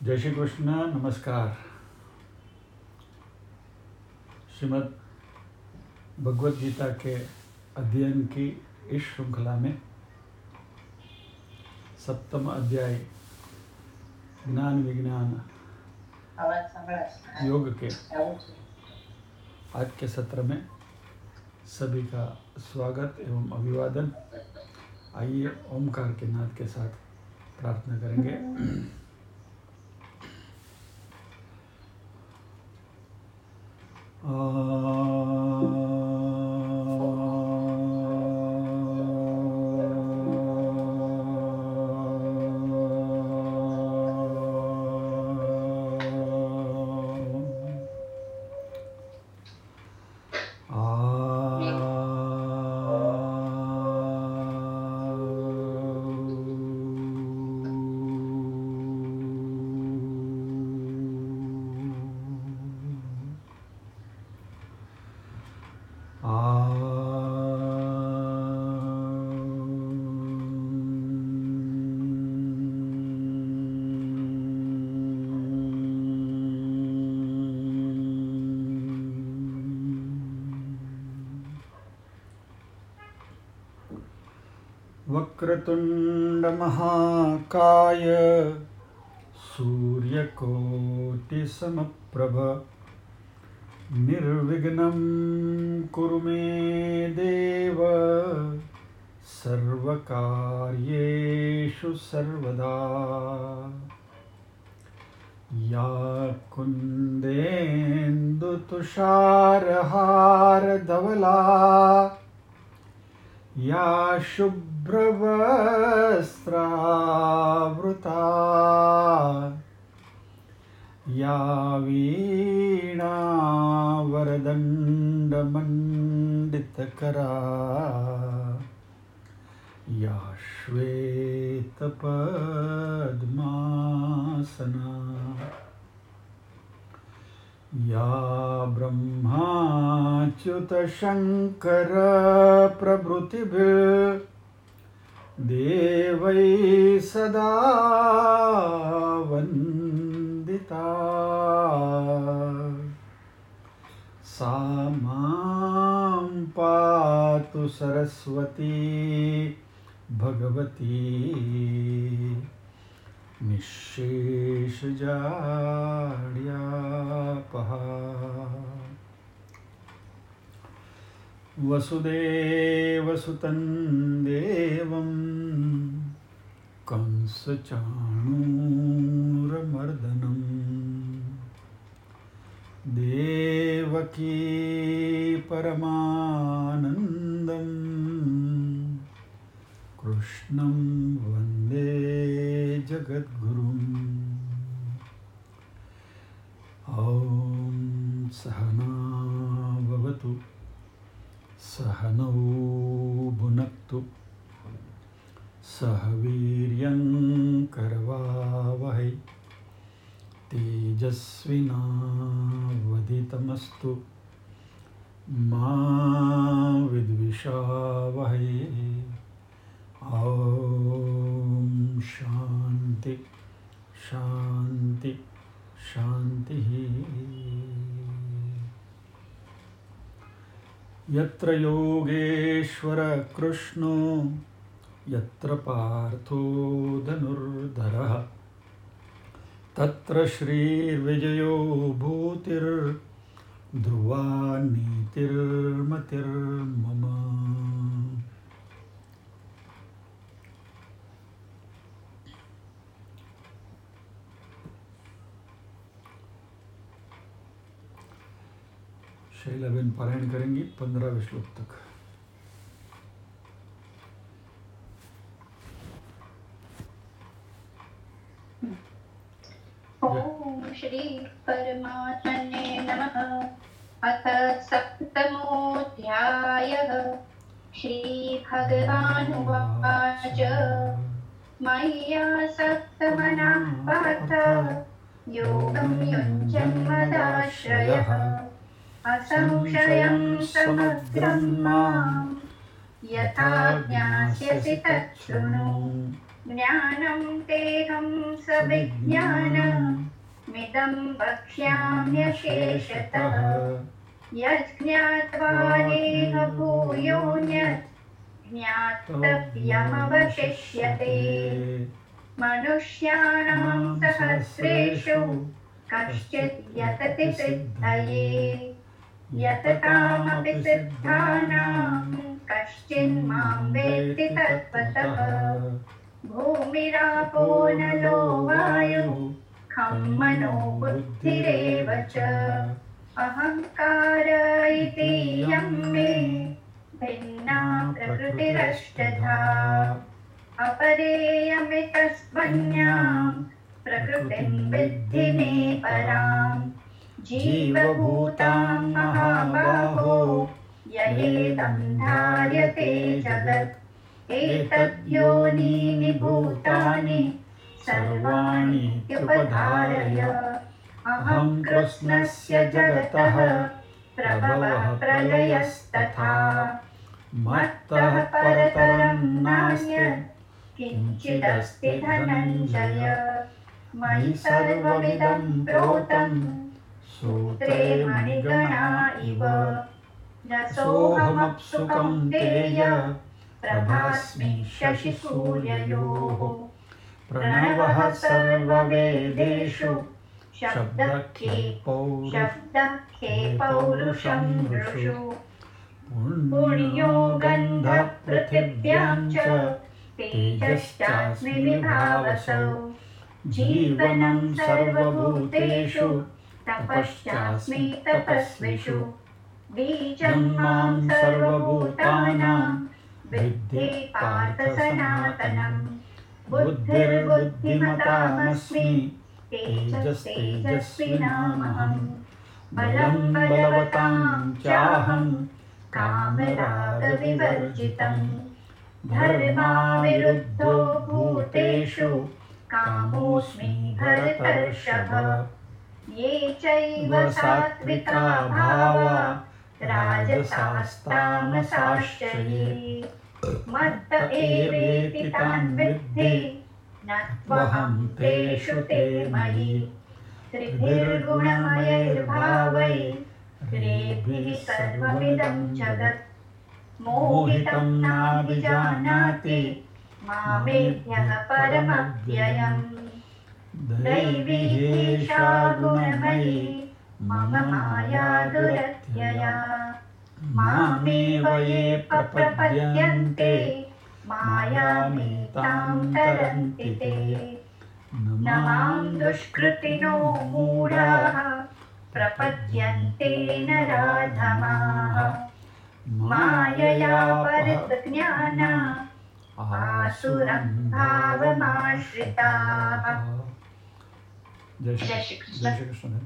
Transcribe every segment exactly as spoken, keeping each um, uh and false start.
जय श्री कृष्ण। नमस्कार। श्रीमद् भगवद गीता के अध्ययन की इस श्रृंखला में सप्तम अध्याय ज्ञान विज्ञान योग के आज के सत्र में सभी का स्वागत एवं अभिवादन। आइए ओमकार के नाद के साथ प्रार्थना करेंगे। वक्रतुंड महाकाय सूर्यकोटि समप्रभ निर्विघ्नं कुरु मे देव सर्वकार्येषु सर्वदा। या कुन्देन्दु तुषारहार धवला या शुभ्रवस्त्रावृता या वीणावरदण्डमण्डितकरा या श्वेतपद्मासना या ब्रह्माच्युतशङ्कर प्रभृतिभिः देवैः सदा वन्दिता। सा मां पातु सरस्वती भगवती निःशेषजाड्यापहा। वसुदेवसुतं देवं कंसचाणूरमर्दनं देवकी परमानन्दं कृष्णं वन्दे जगद्गुरुम्। ॐ सहना भवतु सहनौ भुनक्तु सह वीर्यं करवावहै तेजस्विनावधितमस्तु मा विद्विषावहै। ॐ शान्ति शान्ति शान्तिः। यत्र योगेश्वर कृष्णो यत्र पार्थो धनुर्धरः तत्र श्रीर्विजयो भूतिर्ध्रुवा नीतिर्मतिर्मम। शैलाबेन पारायण करेंगी पंद्रहवें श्लोक तक। ओम श्री परमात्मने नमः। अथ सप्तमोऽध्यायः। श्री भगवानुवाच मय्यासक्तमनः पार्थ योगं युञ्जन्मदाश्रयः असंशयं समग्रं माम् यथा ज्ञास्यसि तच्छृणु। ज्ञानं तेहं सविज्ञानमिदं वक्ष्याम्यशेषतः यज्ञात्वा नेह भूयोऽन्यत् ज्ञातव्यमवशिष्यते मनुष्याणां सहस्रेषु कश्चित् यतति सिद्धये यततामपि सिद्धानां कश्चिन्मां वेत्ति तत्त्वतः भूमिरापो नलो वायुः खं मनो बुद्धिरेव च अहङ्कार इति यं मे भिन्ना प्रकृतिरष्टधा अपरेयमितस्त्वन्यां प्रकृतिं विद्धि मे परां जीवभूतां महाबाहो ययेदं धार्यते जगत् एतद्योनीनि भूतानि सर्वाणीत्युपधारय अहं कृष्णस्य जगतः प्रभवः प्रलयस्तथा मत्तः परतरं नास्ति किञ्चिदस्ति धनञ्जय मयि सर्वमिदं प्रोतं सूत्रे मणिगणा इव रसोऽहमप्सु कौन्तेय प्रभास्मि शशिसूर्ययोः प्रणवः सर्ववेदेषु शब्दखे शब्दखे पौरुषं ऋषु पुण्यो गन्धः पृथिव्यां च तेजश्चास्मि विभावसौ जीवनं सर्वभूतेषु तपश्चास्मि तपस्विषु बीजं मां सर्वभूतानां विद्धि पार्थ सनातनं बुद्धिर्बुद्धिमतामस्मि तेजस्तेजस्विनामहं बलं बलवतां चाहं कामरागविवर्जितं धर्माविरुद्धो भूतेषु कामोऽस्मि भरतर्षभ ये चैव सात्विका भावा राजसास्तामसाश्च ये मत्त एवेति तान् विद्धि न त्वहं तेषु ते मयि त्रिभिर्गुणमयैर्भावैरेभिः सर्वमिदं जगत् मोहितं नाभिजानाति मामेभ्यः परमव्ययम् दैवी एषा गुणमयी मम माया दुरत्यया मामेव ये प्रपद्यन्ते मायामेतां तरन्ति ते न मां दुष्कृतिनो मूढाः प्रपद्यन्ते नराधमाः मायया परिज्ञाना आसुरं भावमाश्रिताः। जय श्री कृष्ण। जय श्री कृष्ण।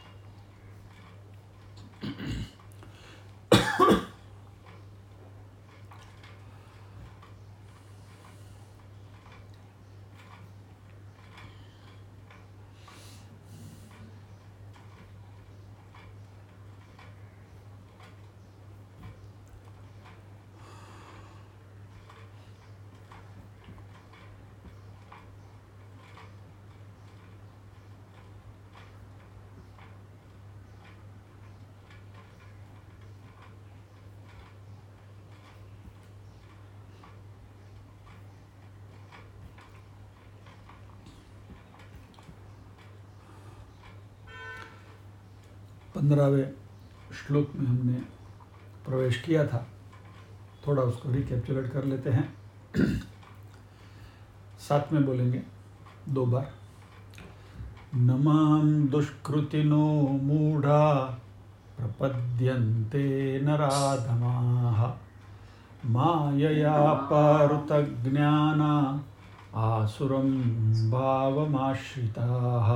पंद्रहवें श्लोक में हमने प्रवेश किया था, थोड़ा उसको रिकैप्चुलेट कर लेते हैं। साथ में बोलेंगे दो बार। नमां दुष्कृतिनो मूढ़ा प्रपद्यन्ते नराधमाः मायया पारुतज्ञाना आसुरं भावमाश्रिताः।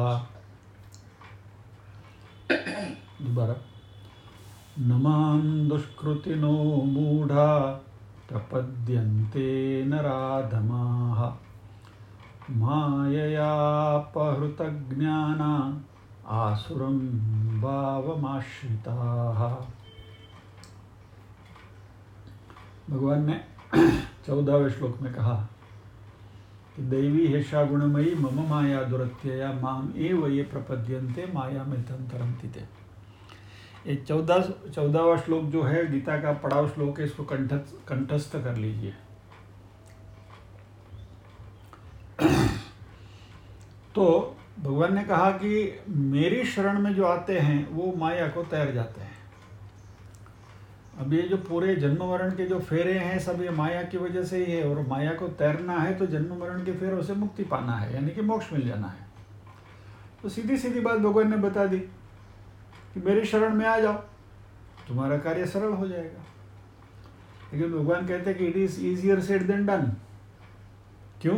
दोबारा। नमां दुष्कृतिनो मूढ़ा प्रपद्यन्ते नराधमाः माययापहृतज्ञाना आसुरं भावमाश्रिताः। भगवान ने चौदहवें श्लोक में कहा कि दैवी हेषा गुणमयी मम माया दुरत्यया माम एव ये प्रपद्यन्ते माया में तम तरंति ते। ये चौदह चौदहवा श्लोक जो है गीता का पड़ाव श्लोक है, इसको कंठस्थ कंठस्थ कर लीजिए। तो भगवान ने कहा कि मेरी शरण में जो आते हैं वो माया को तैर जाते हैं। अब ये जो पूरे जन्म मरण के जो फेरे हैं सब ये माया की वजह से ही है, और माया को तैरना है तो जन्म मरण के फेरों से मुक्ति पाना है, यानी कि मोक्ष मिल जाना है। तो सीधी सीधी बात भगवान ने बता दी कि मेरी शरण में आ जाओ, तुम्हारा कार्य सरल हो जाएगा। लेकिन भगवान कहते हैं कि it is easier said than done. क्यों?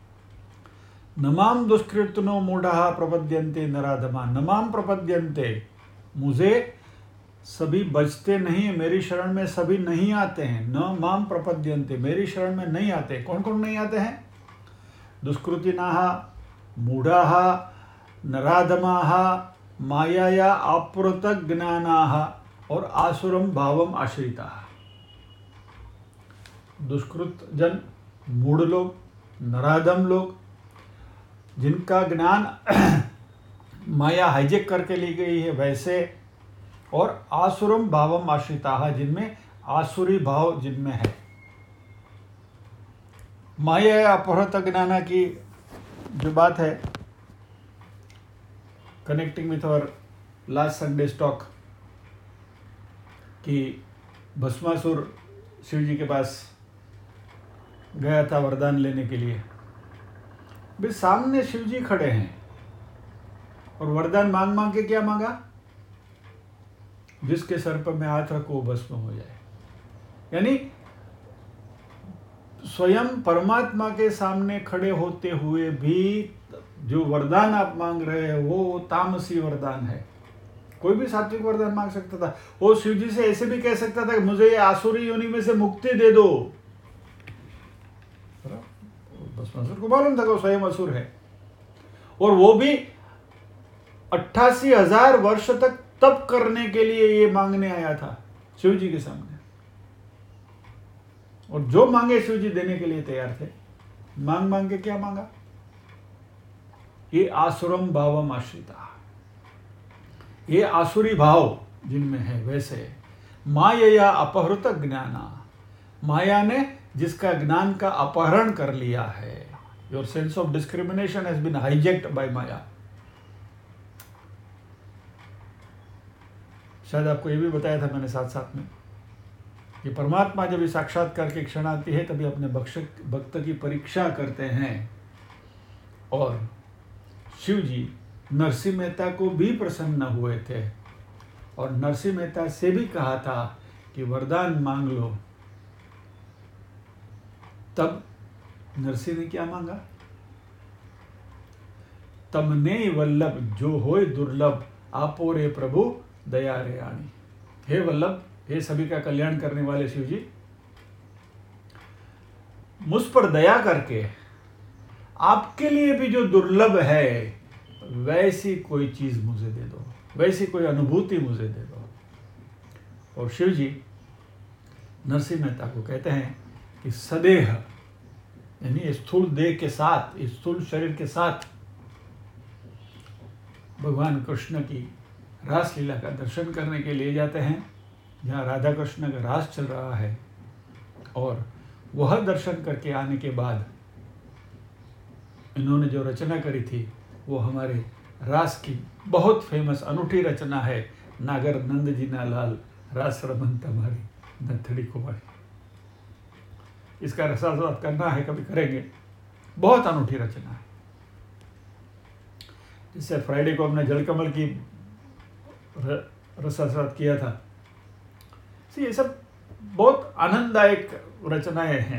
नमाम दुष्कृतनो मूढ़ा प्रपद्यन्ते नराधमा। नमाम प्रपद्यन्ते, मुझे सभी बचते नहीं, मेरी शरण में सभी नहीं आते हैं। न माम प्रपद्यन्ते, मेरी शरण में नहीं आते। कौन कौन नहीं आते हैं? दुष्कृतिनाः, मूढ़ाः, नराधमाः, मायाया अपहृत ज्ञानाः और आसुरम भावम आश्रिताः। दुष्कृत जन, मूढ़ लोग, नराधम लोग, जिनका ज्ञान माया हाईजेक करके ली गई है वैसे, और आसुरम भावम आश्रिताः, जिनमें आसुरी भाव जिनमें है। माया अपहृत ज्ञाना की जो बात है, connecting with our last Sunday talk, कि भस्मासुर शिव जी के पास गया था वरदान लेने के लिए। भी सामने शिव जी खड़े हैं और वरदान मांग मांग के क्या मांगा? जिसके सर पर मैं हाथ रखूं वो भस्म हो जाए। यानी स्वयं परमात्मा के सामने खड़े होते हुए भी जो वरदान आप मांग रहे हैं वो तामसी वरदान है। कोई भी सात्विक वरदान मांग सकता था। वो शिव जी से ऐसे भी कह सकता था कि मुझे ये आसुरी योनि में से मुक्ति दे दो। भस्मासुर को मालूम था कि वो स्वयं असुर है, और वो भी अट्ठासी हजार वर्ष तक तप करने के लिए ये मांगने आया था शिव जी के सामने, और जो मांगे शिव जी देने के लिए तैयार थे। मांग मांग के क्या मांगा? ये आसुरम भावम आश्रिता, ये आसुरी भाव जिनमें है वैसे। माया अपहृत ज्ञाना, माया ने जिसका ज्ञान का अपहरण कर लिया है। Your sense of discrimination has been hijacked by maya. शायद आपको ये भी बताया था मैंने साथ साथ में कि परमात्मा जब इस साक्षात्कार की क्षण आती है तभी अपने भक्त की परीक्षा करते हैं। और शिव जी नरसिंह मेहता को भी प्रसन्न हुए थे, और नरसिंह मेहता से भी कहा था कि वरदान मांग लो। तब नरसिंह ने क्या मांगा? तमने वल्लभ जो होय दुर्लभ, आपो रे प्रभु दया रे आणी। हे वल्लभ, हे सभी का कल्याण करने वाले शिव जी, मुझ पर दया करके आपके लिए भी जो दुर्लभ है वैसी कोई चीज मुझे दे दो, वैसी कोई अनुभूति मुझे दे दो। और शिव जी नरसिंह मेहता को कहते हैं कि सदेह, यानी स्थूल देह के साथ, स्थूल शरीर के साथ भगवान कृष्ण की रासलीला का दर्शन करने के लिए जाते हैं, जहाँ राधा कृष्ण का रास चल रहा है। और वह दर्शन करके आने के बाद इन्होंने जो रचना करी थी वो हमारे रास की बहुत फेमस अनूठी रचना है, नागर नंद जी ना लाल रास रमन तुम्हारी नथड़ी कुमारी। इसका रसास्वाद करना है, कभी करेंगे। बहुत अनूठी रचना है। जिससे फ्राइडे को हमने जलकमल की रसास्वाद किया था। ये सब बहुत आनंददायक रचनाएं हैं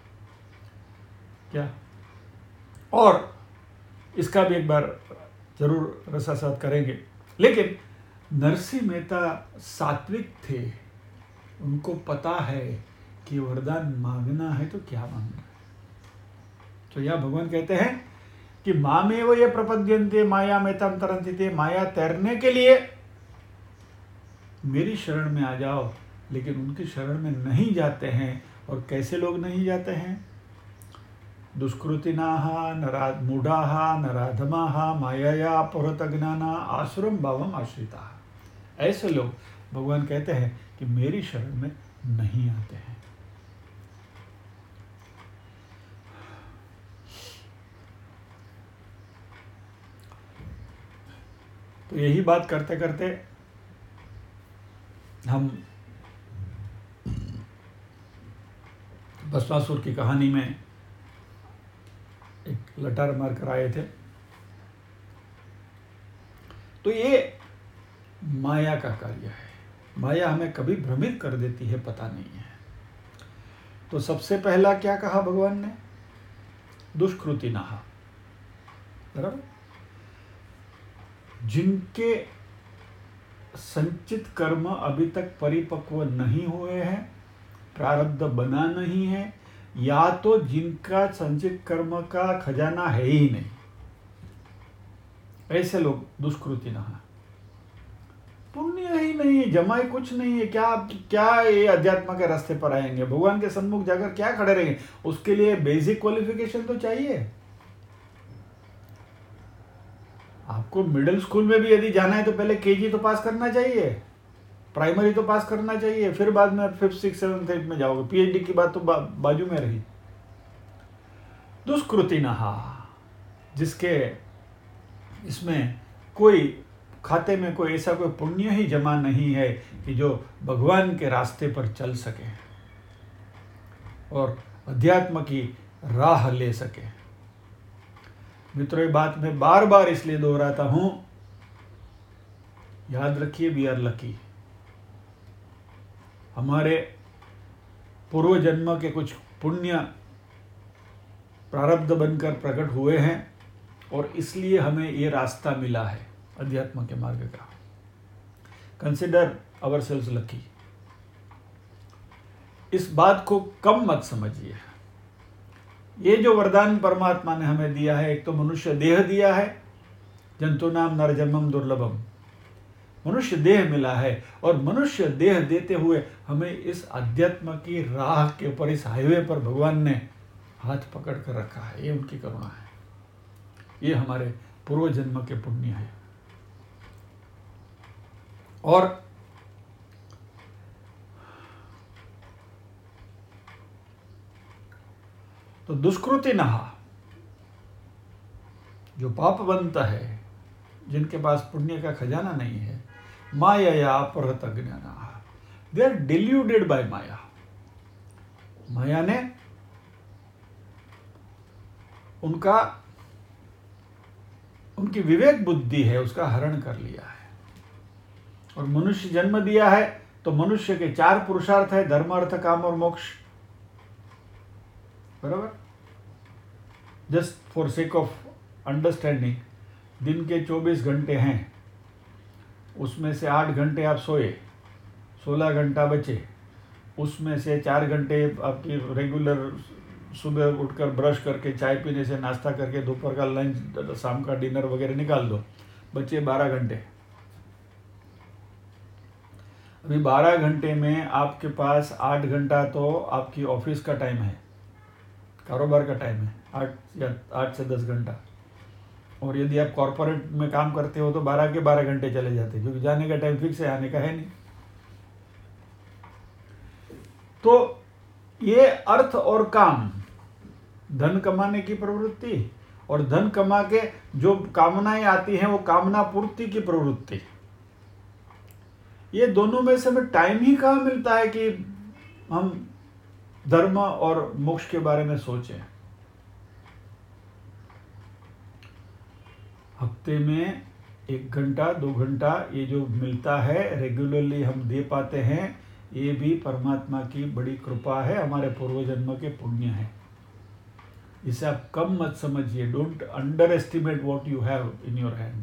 क्या, और इसका भी एक बार जरूर रसास्वाद करेंगे। लेकिन नरसिंह मेहता सात्विक थे, उनको पता है कि वरदान मांगना है तो क्या मांगना है। तो यह भगवान कहते हैं कि मामेव ये प्रपद्यन्ते माया में तम तरन्ति। माया तैरने के लिए मेरी शरण में आ जाओ, लेकिन उनकी शरण में नहीं जाते हैं। और कैसे लोग नहीं जाते हैं? दुष्कृतिनाः नरा मूढ़ाः नराधमाः मायाया अपहृतज्ञाना आसुरं भावम आश्रिताः। ऐसे लोग भगवान कहते हैं कि मेरी शरण में नहीं आते हैं। तो यही बात करते करते हम भस्मासुर की कहानी में एक लटार मार कर आए थे। तो ये माया का कार्य है। माया हमें कभी भ्रमित कर देती है, पता नहीं है। तो सबसे पहला क्या कहा भगवान ने? दुष्कृतिनाः, बराबर। जिनके संचित कर्म अभी तक परिपक्व नहीं हुए हैं, प्रारब्ध बना नहीं है, या तो जिनका संचित कर्म का खजाना है ही नहीं, ऐसे लोग दुष्कृतिनाः। पुण्य ही नहीं, जमाई कुछ नहीं है, क्या क्या ये अध्यात्म के रास्ते पर आएंगे? भगवान के सन्मुख जाकर क्या खड़े रहेंगे? उसके लिए बेसिक क्वालिफिकेशन तो चाहिए। आपको मिडिल स्कूल में भी यदि जाना है तो पहले केजी तो पास करना चाहिए, प्राइमरी तो पास करना चाहिए, फिर बाद में फिफ्थ सिक्स सेवन्थ एट में जाओगे। पीएचडी की बात तो बा, बाजू में रही। दुष्कृतिनाः, जिसके इसमें कोई खाते में कोई ऐसा कोई पुण्य ही जमा नहीं है कि जो भगवान के रास्ते पर चल सके और अध्यात्म की राह ले सके। मित्रों, ये बात मैं बार बार इसलिए दोहराता हूं, याद रखिए, वी आर लकी। हमारे पूर्व जन्म के कुछ पुण्य प्रारब्ध बनकर प्रकट हुए हैं और इसलिए हमें ये रास्ता मिला है अध्यात्म के मार्ग का। Consider ourselves lucky. इस बात को कम मत समझिए। ये जो वरदान परमात्मा ने हमें दिया है, एक तो मनुष्य देह दिया है, जंतु नाम नरजन्मम दुर्लभम, मनुष्य देह मिला है, और मनुष्य देह देते हुए हमें इस अध्यात्म की राह के ऊपर, इस हाईवे पर भगवान ने हाथ पकड़ कर रखा है। ये उनकी करुणा है, ये हमारे पूर्व जन्म के पुण्य है। और तो दुष्कृतिनाः, जो पाप बनता है, जिनके पास पुण्य का खजाना नहीं है, मायाया अपहृतज्ञानाः, they are deluded by maya. माया ने उनका उनकी विवेक बुद्धि है, उसका हरण कर लिया है। और मनुष्य जन्म दिया है तो मनुष्य के चार पुरुषार्थ है, धर्म अर्थ काम और मोक्ष, बराबर। Just for sake of understanding, दिन के चौबीस घंटे हैं, उसमें से आठ घंटे आप सोए, सोलह घंटा बचे, उसमें से चार घंटे आपकी रेगुलर सुबह उठकर ब्रश करके, चाय पीने से, नाश्ता करके, दोपहर का लंच, शाम का डिनर वगैरह निकाल दो, बचे बारह घंटे। अभी बारह घंटे में आपके पास आठ घंटा तो आपकी ऑफिस का टाइम है, कारोबार का टाइम है, आठ या आठ से दस घंटा। और यदि आप कॉरपोरेट में काम करते हो तो बारह के बारह घंटे चले जाते हैं, क्योंकि जाने का टाइम फिक्स है, आने का है नहीं। तो ये अर्थ और काम, धन कमाने की प्रवृत्ति और धन कमा के जो कामनाएं आती हैं वो कामना पूर्ति की प्रवृत्ति, ये दोनों में से हमें टाइम ही कहाँ मिलता है कि हम धर्म और मोक्ष के बारे में सोचें। हफ्ते में एक घंटा दो घंटा ये जो मिलता है, रेगुलरली हम दे पाते हैं, ये भी परमात्मा की बड़ी कृपा है, हमारे पूर्व जन्म के पुण्य है। इसे आप कम मत समझिए। Don't underestimate what you have in your hand.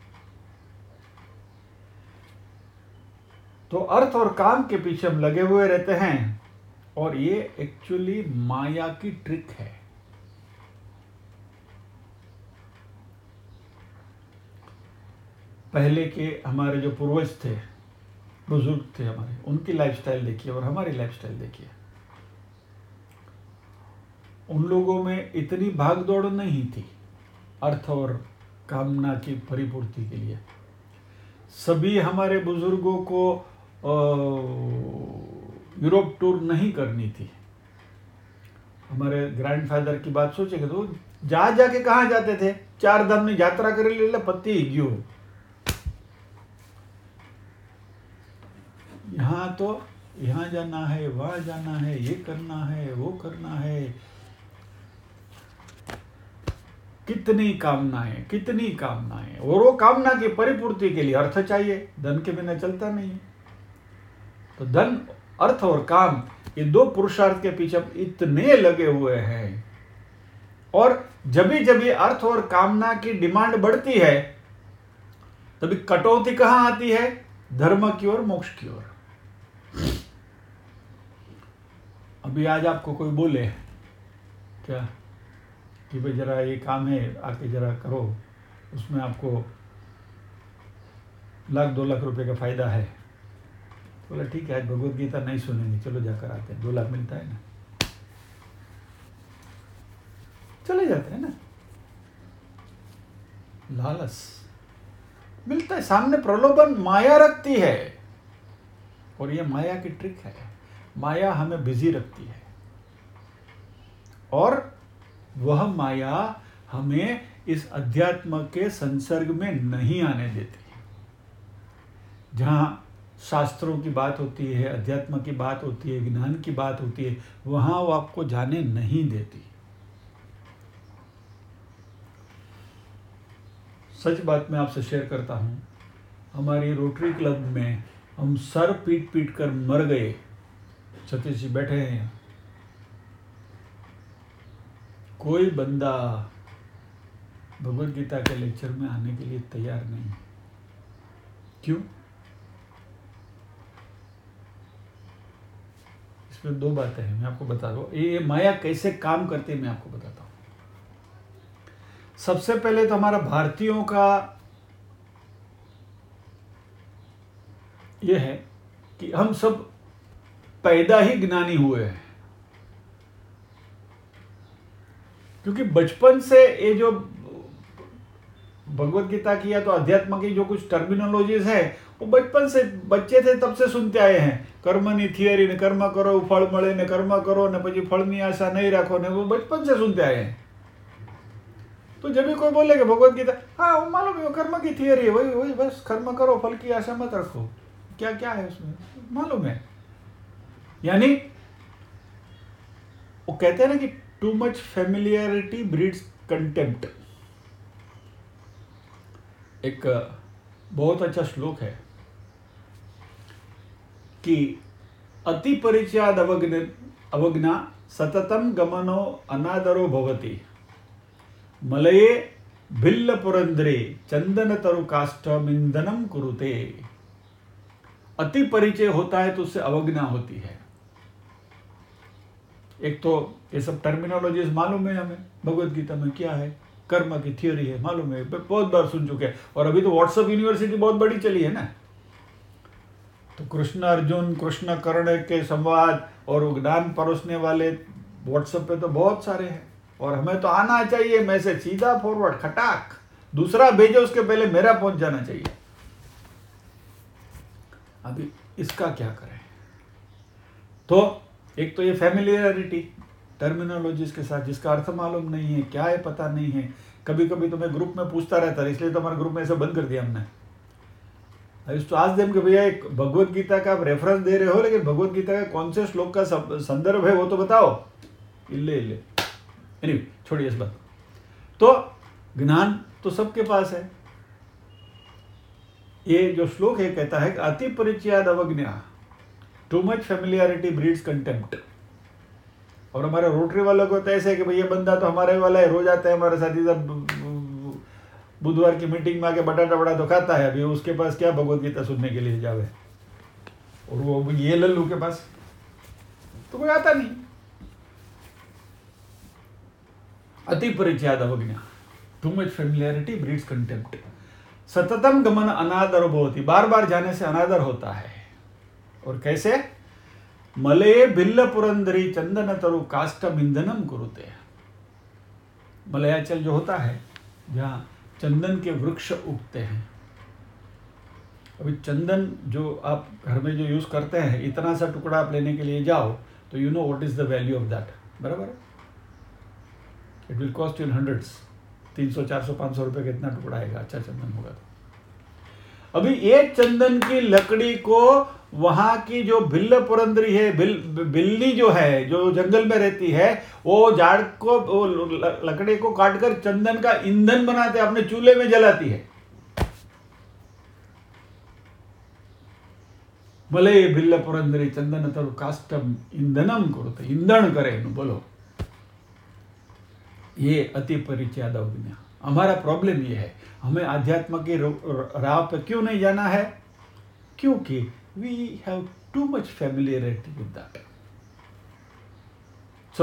तो अर्थ और काम के पीछे हम लगे हुए रहते हैं, और ये एक्चुअली माया की ट्रिक है। पहले के हमारे जो पूर्वज थे, बुजुर्ग थे हमारे, उनकी लाइफस्टाइल देखिए और हमारी लाइफस्टाइल देखिए। उन लोगों में इतनी भागदौड़ नहीं थी अर्थ और कामना की परिपूर्ति के लिए। सभी हमारे बुजुर्गों को यूरोप टूर नहीं करनी थी। हमारे ग्रैंडफादर की बात सोचेंगे तो जा जाके कहाँ जाते थे, चार धाम ની यात्रा કરી લે પતિ ગયો। यहाँ तो यहाँ जाना है, वहाँ जाना है, ये करना है, वो करना है। कितनी कामनाएं, कितनी कामनाएं, और वो कामना की परिपूर्ति के लिए अर्थ चाहिए। धन के बिना चलता नहीं है। तो धन, अर्थ और काम, ये दो पुरुषार्थ के पीछे इतने लगे हुए हैं। और जब भी जब ये अर्थ और कामना की डिमांड बढ़ती है तभी कटौती कहाँ आती है? धर्म की ओर, मोक्ष की ओर। अभी आज आपको कोई बोले क्या कि भाई जरा ये काम है, आके जरा करो, उसमें आपको लाख दो लाख रुपए का फायदा है। बोला ठीक है, आज भगवत गीता नहीं सुनेंगे, चलो जाकर आते हैं, दो लाख मिलता है ना, चले जाते हैं ना। लालच मिलता है, सामने प्रलोभन माया रखती है, और ये माया की ट्रिक है। माया हमें बिजी रखती है, और वह माया हमें इस अध्यात्म के संसर्ग में नहीं आने देती। जहाँ शास्त्रों की बात होती है, अध्यात्म की बात होती है, ज्ञान की बात होती है, वहाँ वो आपको जाने नहीं देती। सच बात मैं आपसे शेयर करता हूँ, हमारी रोटरी क्लब में हम सर पीट पीट कर मर गए। सतीश जी बैठे हैं, कोई बंदा भगवत गीता के लेक्चर में आने के लिए तैयार नहीं। क्यों? इसमें दो बातें हैं, मैं आपको बता दूं। ये माया कैसे काम करती है मैं आपको बताता हूँ। सबसे पहले तो हमारा भारतीयों का यह है कि हम सब पैदा ही ज्ञानी हुए हैं, क्योंकि बचपन से ये जो भगवत गीता की या तो अध्यात्म की जो कुछ टर्मिनोलॉजीज है वो बचपन से, बच्चे थे तब से सुनते आए हैं। कर्मनी थियरी ने कर्म करो फल મળે ने कर्म करो ने પછી ફળની આશા नहीं रखो ने, वो बचपन से सुनते आए हैं। तो जब भी कोई बोले कि भगवत गीता, हाँ वो मालूम है, कर्म की थियरी है, वही वही बस कर्म करो, फल की आशा मत रखो, क्या क्या है उसमें मालूम है। यानी वो कहते हैं ना कि too much familiarity breeds contempt. एक बहुत अच्छा श्लोक है कि अति परिचयाद अवज्ञ अवज्ञा सततम गमनो अनादरो भवति मलये भिल्ल पुरंद्रे चंदन तरु काष्ठम इंधनम कुरुते। अति परिचय होता है तो उससे अवज्ञा होती है। एक तो ये सब टर्मिनोलॉजीज मालूम है हमें, भगवत गीता में क्या है, कर्म की थ्योरी है मालूम है, बहुत बार सुन चुके हैं। और अभी तो व्हाट्सएप यूनिवर्सिटी बहुत बड़ी चली है ना, तो कृष्ण अर्जुन, कृष्ण कर्ण के संवाद और ज्ञान परोसने वाले व्हाट्सएप पे तो बहुत सारे हैं। और हमें तो आना चाहिए मैसेज सीधा फॉरवर्ड खटाक, दूसरा भेजो उसके पहले मेरा पहुंच जाना चाहिए। अभी इसका क्या करें? तो एक तो ये फैमिलियरिटी टर्मिनोलॉजीज के साथ, जिसका अर्थ मालूम नहीं है, क्या है पता नहीं है। कभी कभी तो मैं ग्रुप में पूछता रहता है, इसलिए तो हमारे ग्रुप में ऐसा बंद कर दिया हमने। तो आज देम कि भैया एक भगवत गीता का आप रेफरेंस दे रहे हो, लेकिन भगवत गीता का कौन से श्लोक का संदर्भ है वो तो बताओ। इल्ले इल्ले एनीवे छोड़िए इस बात। तो ज्ञान तो सबके पास है। ये जो श्लोक है कहता है कि अति परिचयाद अवज्ञा, too much familiarity breeds contempt. और हमारे रोटरी वालों को तो ऐसे है कि भैया बंदा तो हमारे वाला है, रोज आता है हमारे साथ, इधर बुधवार की मीटिंग में आके बटाटा बड़ा तो खाता है। अभी उसके पास क्या भगवत गीता सुनने के लिए जावे, और वो ये लल्लू के पास तो कोई आता नहीं। अति परिचयाद अवज्ञा, too much familiarity breeds contempt. सततम गमन अनादर भवति, बार बार जाने से अनादर होता है। और कैसे? मलये भिल्ल पुरंदरी चंदन तरु काष्ठम इंधनम कुरुते। मलयाचल जो होता है जहाँ चंदन के वृक्ष उगते हैं, अभी चंदन जो आप घर में जो यूज़ करते हैं, इतना सा टुकड़ा आप लेने के लिए जाओ तो you know what is the value of that, बराबर है? It will cost in hundreds, तीन सौ चार सौ पाँच सौ रुपये का इतना टुकड़ा आएगा, अच्छा चंदन होगा तो। अभी एक चंदन की लकड़ी को वहाँ की जो भिल्ल पुरंदरी है, बिल बिल्ली जो है जो जंगल में रहती है, वो झाड़ को, वो लकड़ी को काटकर चंदन का ईंधन बनाते, अपने चूल्हे में जलाती है। भले भिल्ल पुरंदरी चंदन तरु काष्टम ईंधनम करो, ईंधन करे, बोलो, ये अति परिचय दौड़ना। हमारा प्रॉब्लम ये है, हमें आध्यात्म की राह पे क्यों नहीं जाना है? क्योंकि we have too much familiarity with that. So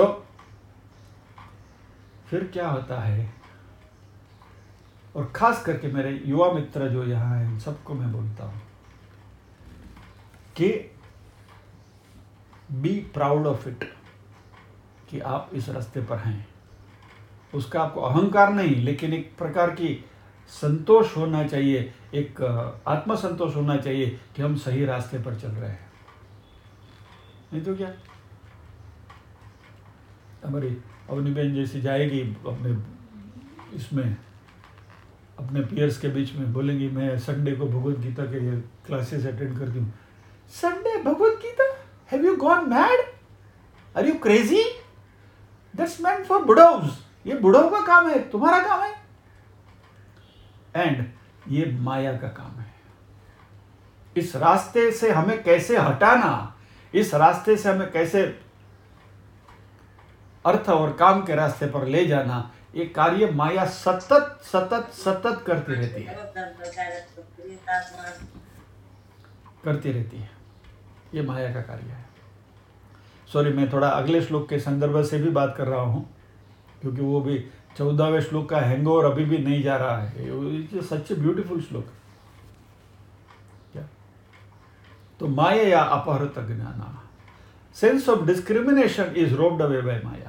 फिर क्या होता है, और खास करके मेरे युवा मित्र जो यहाँ हैं, सबको मैं बोलता हूँ कि बी प्राउड ऑफ इट, कि आप इस रास्ते पर हैं। उसका आपको अहंकार नहीं, लेकिन एक प्रकार की संतोष होना चाहिए, एक आत्मसंतोष होना चाहिए कि हम सही रास्ते पर चल रहे हैं। नहीं तो क्या, हमारी अवनी बहन जैसी जाएगी अपने इसमें, अपने पीयर्स के बीच में बोलेंगी, मैं संडे को भगवत गीता के लिए क्लासेस अटेंड करती हूँ। Sunday Bhagavad Gita? Have you gone mad? Are you crazy? That's meant for बुढ़ोज। ये बुढ़ों का काम है, तुम्हारा काम है। एंड ये माया का काम है। इस रास्ते से हमें कैसे हटाना, इस रास्ते से हमें कैसे अर्थ और काम के रास्ते पर ले जाना, ये कार्य माया सतत सतत सतत करती रहती है, करती रहती है। ये माया का कार्य है। सॉरी, मैं थोड़ा अगले श्लोक के संदर्भ से भी बात कर रहा हूँ, क्योंकि वो भी चौदहवें श्लोक का हैंगओवर अभी भी नहीं जा रहा है। सच ए ब्यूटीफुल श्लोक। क्या? तो माया या अपहृत ज्ञान, sense of discrimination is robbed away by maya.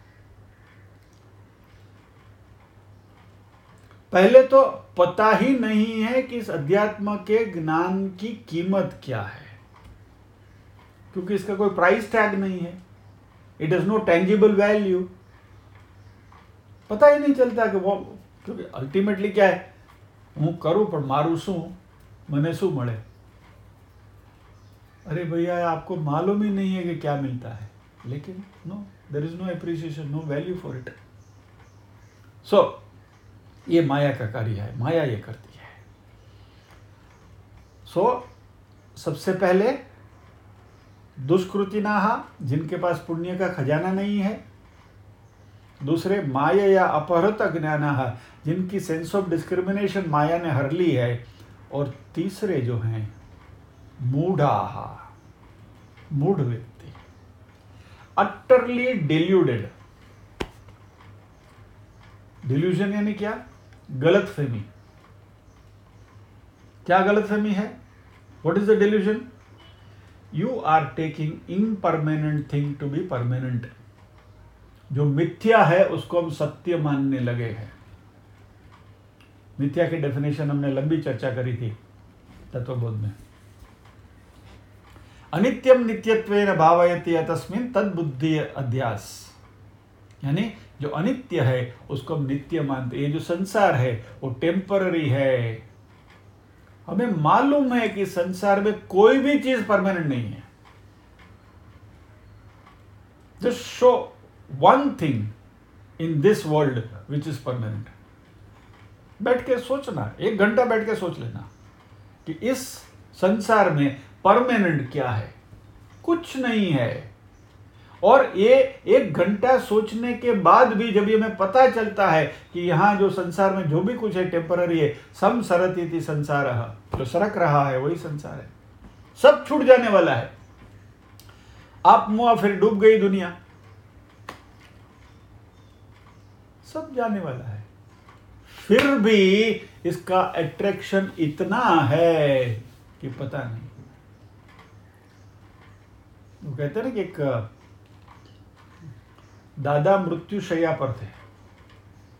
पहले तो पता ही नहीं है कि इस अध्यात्म के ज्ञान की कीमत क्या है, क्योंकि इसका कोई प्राइस टैग नहीं है। It is no tangible value. पता ही नहीं चलता कि वो, क्योंकि अल्टीमेटली क्या है, हूँ करूँ पर मारू शू, मने शू मळे। अरे भैया, आपको मालूम ही नहीं है कि क्या मिलता है, लेकिन no, there is no appreciation, no value for it. So ये माया का कार्य है, माया ये करती है। सो so, सबसे पहले दुष्कृतिनाः, जिनके पास पुण्य का खजाना नहीं है। दूसरे माया या अपहृत ज्ञानाः, जिनकी सेंस ऑफ डिस्क्रिमिनेशन माया ने हर ली है। और तीसरे जो हैं मूढ़ाः, मूढ़ व्यक्ति, अटरली डिल्यूडेड। डिल्यूजन यानी क्या? गलत फहमी। क्या गलत फहमी है? What is the delusion? You are taking impermanent thing to be permanent. जो मिथ्या है उसको हम सत्य मानने लगे हैं। मिथ्या की डेफिनेशन हमने लंबी चर्चा करी थी तत्वबोध में। अनित्यम नित्यत्वेन भावयति तस्मिन् तद्बुद्धि अध्यास, यानी जो अनित्य है उसको हम नित्य मानते। ये जो संसार है वो टेम्पररी है। हमें मालूम है कि संसार में कोई भी चीज परमानेंट नहीं है। Just show one thing in this world which is permanent. बैठ के सोचना, एक घंटा बैठ के सोच लेना कि इस संसार में परमानेंट क्या है। कुछ नहीं है। और ये एक घंटा सोचने के बाद भी जब ये हमें पता चलता है कि यहाँ जो संसार में जो भी कुछ है टेम्पररी है, सम सरतीति संसारः, जो सरक रहा है वही संसार है, सब छूट जाने वाला है। आप मुआ फिर डूब गई दुनिया, सब जाने वाला है। फिर भी इसका अट्रैक्शन इतना है कि पता नहीं। वो कहते हैं ना कि एक दादा मृत्युशैया पर थे,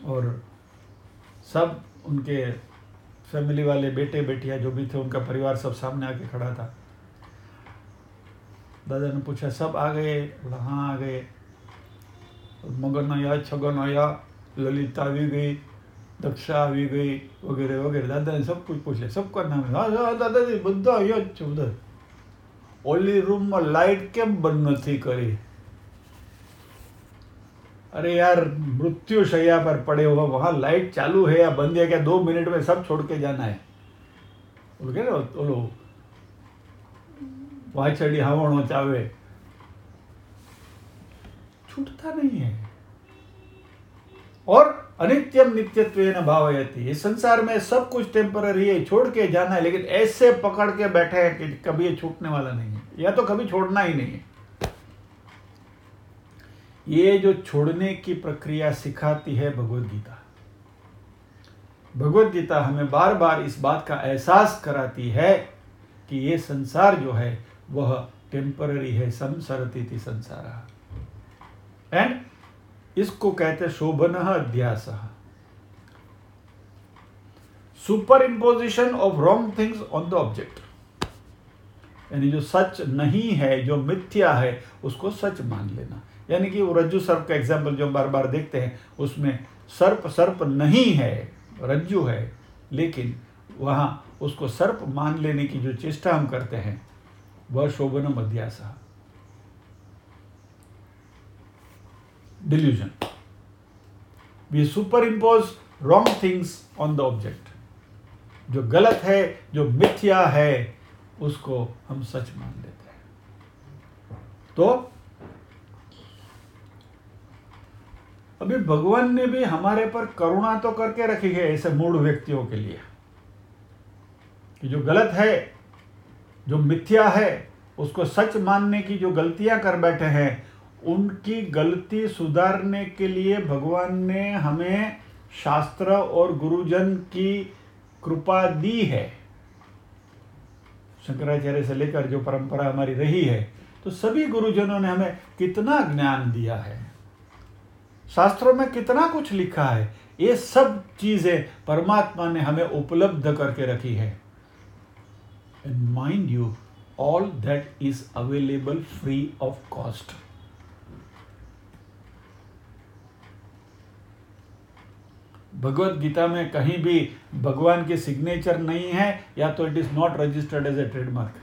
और सब उनके फैमिली वाले, बेटे बेटियां जो भी थे, उनका परिवार सब सामने आके खड़ा था। दादा ने पूछा सब आ गए? बोला हाँ आ गए। मगन आया, छगन आया, ललिता भी गई, दक्षा भी गई, वगैरह वगैरह। दादा ने सब कुछ पूछ लिया, सबका नाम है। हाँ हाँ दादाजी બધા અહીંયા જ છે બધા। ઓલી રૂમમાં લાઇટ કેમ બંધ નથી કરી? अरे यार मृत्यु शैया पर पड़े हो, वहाँ लाइट चालू है या बंद है क्या? दो मिनट में सब छोड़ के जाना है। बोल के ना बोलो वाचड़ी हावणो चावे, छूटता नहीं है। और अनित्यम नित्यत्वेन भावयति, इस संसार में सब कुछ टेम्पररी है, छोड़ के जाना है, लेकिन ऐसे पकड़ के बैठे हैं कि कभी ये छूटने वाला नहीं है, या तो कभी छोड़ना ही नहीं है। ये जो छोड़ने की प्रक्रिया सिखाती है भगवद गीता। भगवद गीता हमें बार बार इस बात का एहसास कराती है कि ये संसार जो है वह टेम्पररी है। संसरतीति संसारः। एंड इसको कहते शोभनः अध्यासः, superimposition of wrong things on the object. यानी जो सच नहीं है, जो मिथ्या है, उसको सच मान लेना। यानी कि वो रज्जु सर्प का एग्जाम्पल जो हम बार बार देखते हैं, उसमें सर्प सर्प नहीं है, रज्जु है, लेकिन वहाँ उसको सर्प मान लेने की जो चेष्टा हम करते हैं वह शोभनम अध्यासः, delusion. We superimpose wrong things on the object. जो गलत है, जो मिथ्या है, उसको हम सच मान लेते हैं। तो अभी भगवान ने भी हमारे पर करुणा तो करके रखी है ऐसे मूढ़ व्यक्तियों के लिए कि जो गलत है, जो मिथ्या है, उसको सच मानने की जो गलतियां कर बैठे हैं, उनकी गलती सुधारने के लिए भगवान ने हमें शास्त्र और गुरुजन की कृपा दी है। शंकराचार्य से लेकर जो परंपरा हमारी रही है, तो सभी गुरुजनों ने हमें कितना ज्ञान दिया है, शास्त्रों में कितना कुछ लिखा है। ये सब चीजें परमात्मा ने हमें उपलब्ध करके रखी है। And mind you, all that is available free of cost. Bhagavad Gita में कहीं भी भगवान के सिग्नेचर नहीं है, या तो it is not registered as a trademark.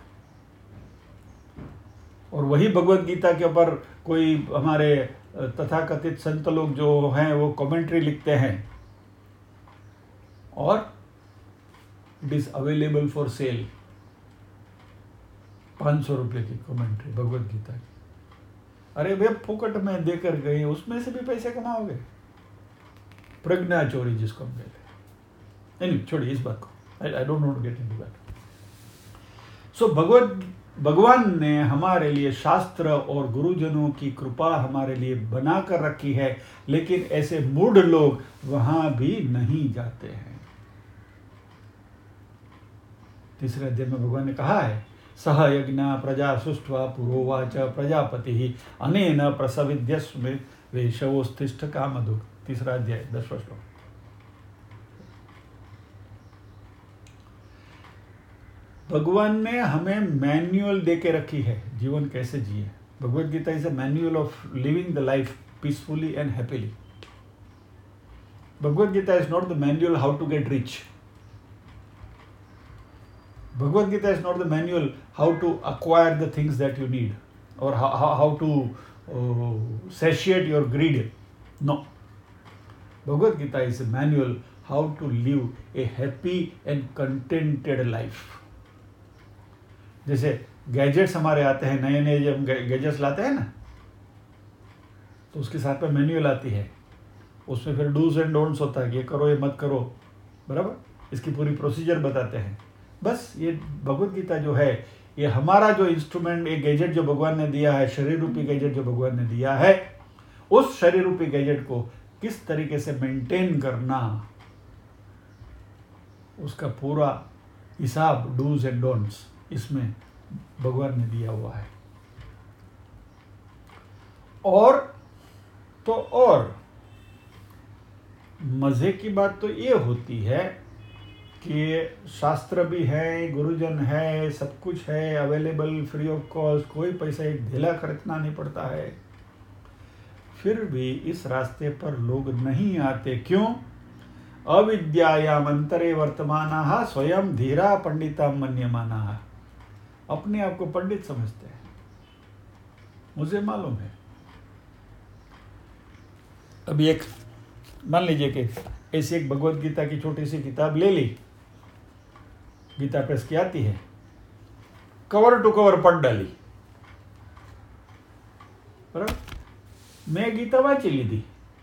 और वही भगवत गीता के ऊपर कोई हमारे तथाकथित संत लोग जो हैं वो कमेंट्री लिखते हैं, और it is available for sale. पाँच सौ रुपये की कमेंट्री भगवत गीता की। अरे वे फुकट में देकर गए, उसमें से भी पैसे कमाओगे। प्रज्ञा चोरी जिसको हम कहते हैं। एनीवे छोड़िए इस बात को, I don't want to get into that. So Bhagavad भगवान ने हमारे लिए शास्त्र और गुरुजनों की कृपा हमारे लिए बना कर रखी है, लेकिन ऐसे मूढ़ लोग वहां भी नहीं जाते हैं। तीसरे अध्याय में भगवान ने कहा है, सह यज्ञ प्रजा सुष्ट्वा पुरोवाच प्रजापति अनेन प्रसविद्यस्म वेशवोस्तिष्ठ कामधुक्। तीसरा अध्याय दसवां श्लोक। भगवान ने हमें मैन्युअल दे के रखी है जीवन कैसे जिए। Bhagavad Gita is a manual of living the life peacefully and happily. Bhagavad Gita is not the manual how to get rich. Bhagavad Gita is not the manual how to acquire the things that you need or how, how, how to uh, satiate your greed. No. Bhagavad Gita is a manual how to live a happy and contented life. जैसे gadgets हमारे आते हैं, नए नए जब gadgets लाते हैं ना, तो उसके साथ में मैनुअल आती है, उसमें फिर डूज एंड डोंट्स होता है कि ये करो ये मत करो, बराबर, इसकी पूरी प्रोसीजर बताते हैं। बस ये भगवत गीता जो है, ये हमारा जो इंस्ट्रूमेंट, एक गैजेट जो भगवान ने दिया है, शरीर रूपी गैजेट जो भगवान ने दिया है, उस शरीर रूपी गैजेट को किस तरीके से मेंटेन करना, उसका पूरा हिसाब, डूज एंड डोंट्स, इसमें भगवान ने दिया हुआ है। और तो और मज़े की बात तो ये होती है कि शास्त्र भी है, गुरुजन है, सब कुछ है अवेलेबल, फ्री ऑफ कॉस्ट, कोई पैसा एक ढेला खर्चना नहीं पड़ता है। फिर भी इस रास्ते पर लोग नहीं आते। क्यों? अविद्यायाम अंतरे वर्तमाना स्वयं धीरा पंडिता मन्यमाना, अपने आप को पंडित समझते हैं। मुझे मालूम है। अभी एक मान लीजिए कि ऐसी एक भगवत गीता की छोटी सी किताब ले ली, गीता प्रेस की आती है, कवर टू कवर पढ़ डाली, बराबर। मैं गीता वांची लीधी,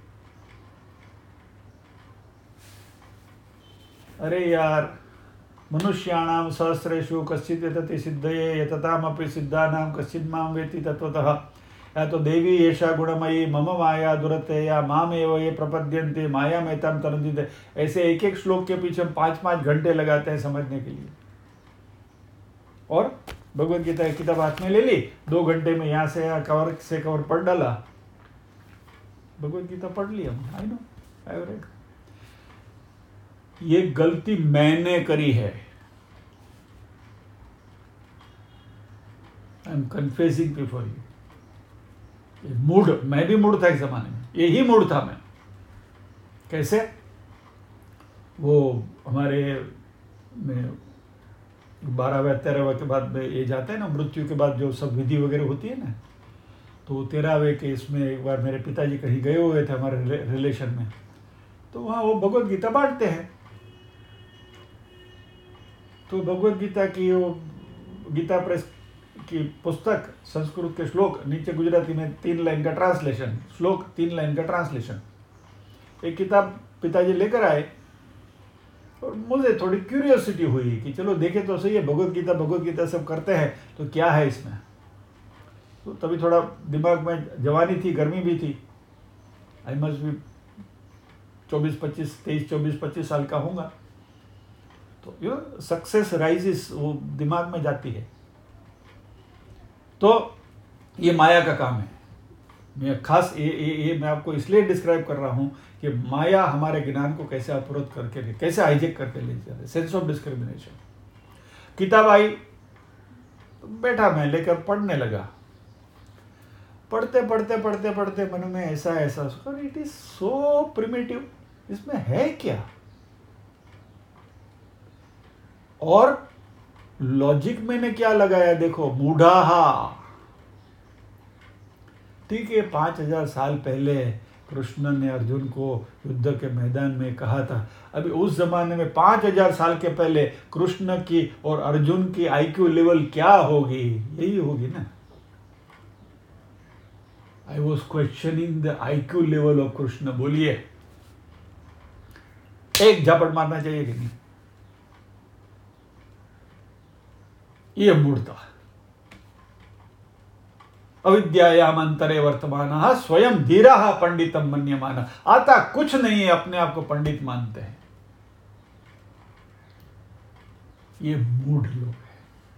अरे यार, मनुष्याणाम सहस्रेषु कश्चित् यतते सिद्धये यततामपि सिद्धानां कश्चित् मां वेत्ति तत्त्वतः, या तो देवी एषा गुणमयी मम माया दुरत्यया मामेव ये प्रपद्यन्ते मायामेतां तनुन्ते। ऐसे एक एक श्लोक के पीछे हम पाँच पाँच घंटे लगाते हैं समझने के लिए। और भगवत गीता की किताब हाथ में ले ली, दो घंटे में यहाँ से यहाँ कवर से कवर पढ़ डाला, भगवत गीता पढ़ ली हम। I know, I have read. ये गलती मैंने करी है। I am confessing before you. मूड, मैं भी मूड था एक जमाने में, यही मूड था मैं। कैसे? वो हमारे में बारहवें तेरहवें के बाद में ये जाते हैं ना, मृत्यु के बाद जो सब विधि वगैरह होती है ना, तो तेरहवें के इसमें एक बार मेरे पिताजी कहीं गए हुए थे हमारे रिलेशन में, तो वहाँ वो भगवत गीता बांटते हैं। तो भगवत गीता की वो गीता प्रेस की पुस्तक, संस्कृत के श्लोक, नीचे गुजराती में तीन लाइन का ट्रांसलेशन, श्लोक तीन लाइन का ट्रांसलेशन, एक किताब पिताजी लेकर आए। और मुझे थोड़ी क्यूरियोसिटी हुई कि चलो देखे तो सही है, भगवत गीता भगवत गीता सब करते हैं तो क्या है इसमें। तो तभी थोड़ा दिमाग में जवानी थी, गर्मी भी थी, आई मस्ट भी चौबीस पच्चीस तेईस चौबीस पच्चीस साल का होगा। तो यू सक्सेस राइजेस वो दिमाग में जाती है। तो ये माया का काम है। मैं खास ये ये ये मैं आपको इसलिए डिस्क्राइब कर रहा हूँ कि माया हमारे ज्ञान को कैसे अवरोध करके, कैसे हाईजेक करके ले जाते, सेंस ऑफ डिस्क्रिमिनेशन। किताब आई, तो बैठा मैं लेकर पढ़ने लगा। पढ़ते पढ़ते पढ़ते पढ़ते मन में ऐसा ऐसा इट इज सो प्रिमिटिव, इसमें है क्या? और लॉजिक मैंने क्या लगाया देखो, मूढ़ाहा। ठीक है, पांच हजार साल पहले कृष्ण ने अर्जुन को युद्ध के मैदान में कहा था। अभी उस जमाने में पांच हजार साल के पहले कृष्ण की और अर्जुन की आईक्यू लेवल क्या होगी? यही होगी ना। I was questioning the IQ level of Krishna. बोलिए, एक झपट मारना चाहिए कि नहीं? ये मूर्ता अविद्यायाम अंतरे वर्तमान स्वयं धीरा पंडितम मन्यमाना। आता कुछ नहीं है, अपने आप को पंडित मानते हैं। ये मूढ़ लोग हैं।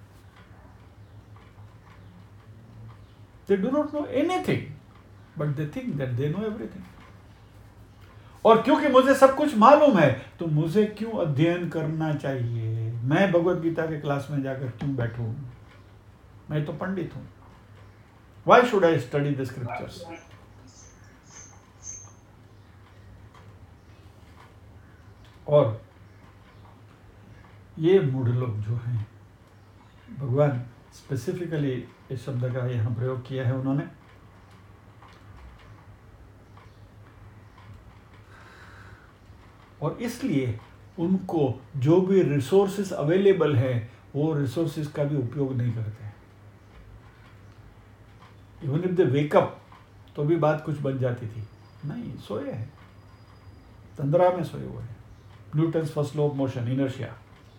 They do not know anything but they think that they know everything. और क्योंकि मुझे सब कुछ मालूम है तो मुझे क्यों अध्ययन करना चाहिए? मैं भगवत गीता के क्लास में जाकर क्यों बैठूं? मैं तो पंडित हूं। Why should I study the scriptures? और ये मूढ़ लोग जो हैं, भगवान स्पेसिफिकली इस शब्द का यहाँ प्रयोग किया है उन्होंने। और इसलिए उनको जो भी रिसोर्सेस अवेलेबल है वो रिसोर्सेस का भी उपयोग नहीं करते। इवन इफ दे वेकअप तो भी बात कुछ बन जाती थी। नहीं, सोए हैं, तंद्रा में सोए हुए हैं। Newton's first law of motion, inertia.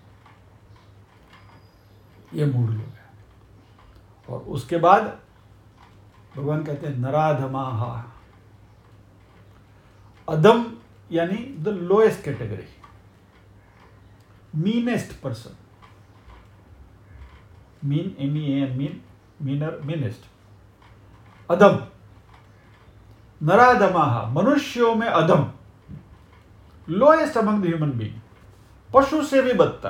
ये मूढ़ लोग हैं। और उसके बाद भगवान कहते हैं नराधमाः। अधम यानी the lowest category, meanest person. Mean, M E N, mean, meaner, meanest. अधम, नराधमाः, मनुष्यों में अधम। Lowest among the human being, पशु से भी बदतर।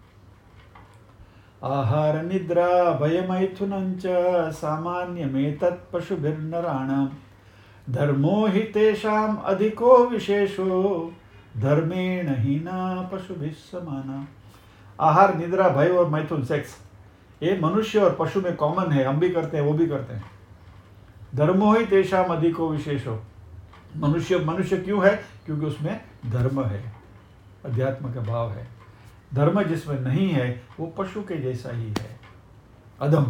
आहार निद्रा भयमैथुनं च सामान्यमेतत् पशुभिर्नराणां धर्मो हि तेषाम् अधिको विशेषो धर्मेण हीना पशुभिः समाना। आहार निद्रा भय और मैथुन सेक्स, ये मनुष्य और पशु में कॉमन है, हम भी करते हैं वो भी करते हैं। धर्मो ही तेषाम अधिको विशेषो, मनुष्य मनुष्य क्यों है? क्योंकि उसमें धर्म है, अध्यात्म का भाव है। धर्म जिसमें नहीं है वो पशु के जैसा ही है, अधम।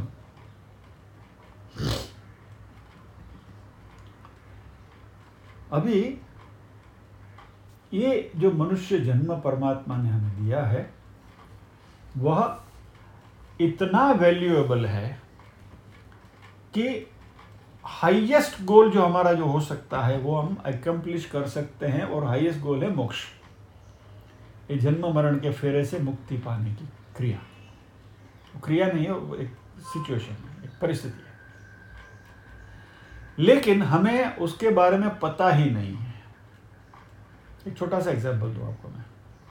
अभी ये जो मनुष्य जन्म परमात्मा ने हमें दिया है वह इतना वैल्यूएबल है कि हाईएस्ट गोल जो हमारा जो हो सकता है वो हम अकम्प्लिश कर सकते हैं, और हाईएस्ट गोल है मोक्ष। ये जन्म मरण के फेरे से मुक्ति पाने की क्रिया, क्रिया नहीं है, वो एक सिचुएशन है, एक परिस्थिति है, लेकिन हमें उसके बारे में पता ही नहीं है। एक छोटा सा एग्जांपल दूं आपको मैं।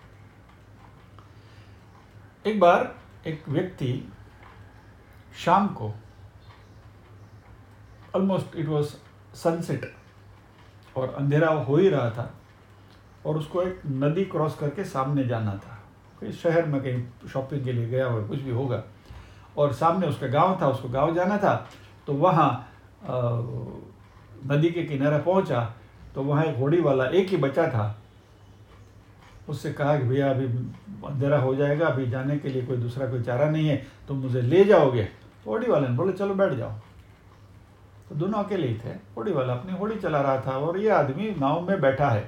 एक बार एक व्यक्ति शाम को, ऑलमोस्ट इट वाज सनसेट और अंधेरा हो ही रहा था, और उसको एक नदी क्रॉस करके सामने जाना था। कोई शहर में कहीं शॉपिंग के लिए गया हो, कुछ भी होगा, और सामने उसका गांव था, उसको गांव जाना था। तो वहाँ नदी के किनारे पहुँचा तो वहाँ एक घोड़ी वाला, एक ही बचा था, उससे कहा कि भैया अभी अंधेरा हो जाएगा, अभी जाने के लिए कोई दूसरा कोई चारा नहीं है, तुम मुझे ले जाओगे? घोड़ी वाले ने बोले चलो बैठ जाओ। तो दोनों अकेले ही थे, घोड़ी वाला अपनी घोड़ी चला रहा था और ये आदमी नाव में बैठा है,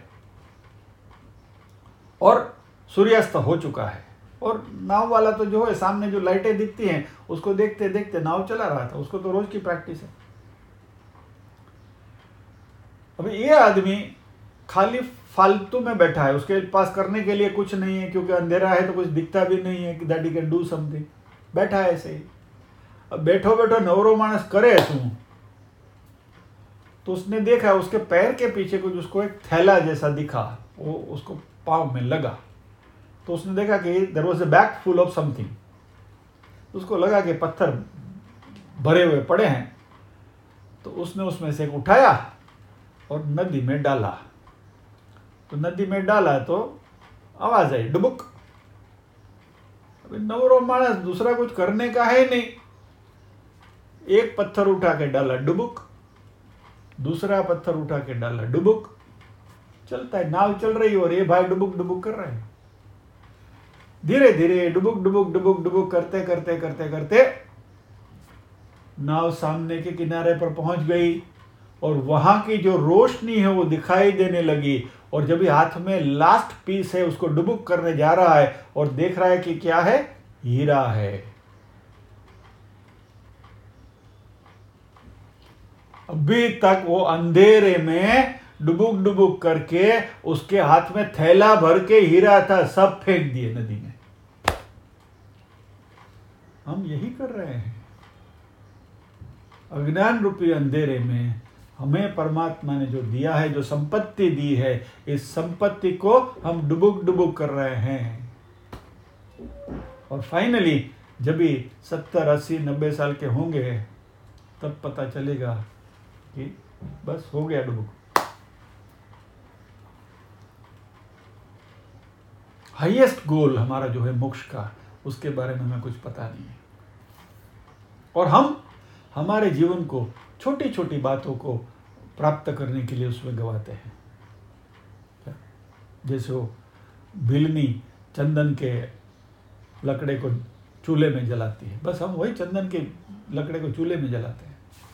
और सूर्यास्त हो चुका है, और नाव वाला तो जो है सामने जो लाइटें दिखती हैं उसको देखते देखते नाव चला रहा था, उसको तो रोज की प्रैक्टिस है। अभी ये आदमी खाली फालतू में बैठा है, उसके पास करने के लिए कुछ नहीं है, क्योंकि अंधेरा है तो कुछ दिखता भी नहीं है कि that he can do something, बैठा है ऐसे ही। अब बैठो बैठो नवरो मानस करे शू, तो उसने देखा उसके पैर के पीछे कुछ उसको एक थैला जैसा दिखा, वो उसको पाँव में लगा। तो उसने देखा कि there was a bag full of something, उसको लगा कि पत्थर भरे हुए पड़े हैं। तो उसने उसमें से एक उठाया और नदी में डाला। तो नदी में डाला तो आवाज आई डुबुक। अभी नवरो मानस दूसरा कुछ करने का है नहीं, एक पत्थर उठा के डाला डुबुक, दूसरा पत्थर उठा के डाला डुबुक, चलता है, नाव चल रही और ये भाई डुबुक डुबुक कर रहे हैं। धीरे धीरे डुबुक डुबुक डुबुक डुबुक करते करते करते करते नाव सामने के किनारे पर पहुंच गई, और वहां की जो रोशनी है वो दिखाई देने लगी। और जब ये हाथ में लास्ट पीस है उसको डुबुक करने जा रहा है और देख रहा है कि क्या है, हीरा है। अभी तक वो अंधेरे में डुबुक डुबुक करके उसके हाथ में थैला भर के हीरा था, सब फेंक दिए नदी में। हम यही कर रहे हैं, अज्ञान रूपी अंधेरे में हमें परमात्मा ने जो दिया है, जो संपत्ति दी है, इस संपत्ति को हम डुबुक डुबुक कर रहे हैं। और फाइनली जब भी सत्तर अस्सी नब्बे साल के होंगे तब पता चलेगा कि बस हो गया डुबुक। हाईएस्ट गोल हमारा जो है मोक्ष का, उसके बारे में हमें कुछ पता नहीं है, और हम हमारे जीवन को छोटी छोटी बातों को प्राप्त करने के लिए उसमें गवाते हैं। जैसे वो भिलनी चंदन के लकड़े को चूल्हे में जलाती है, बस हम वही चंदन के लकड़े को चूल्हे में जलाते हैं।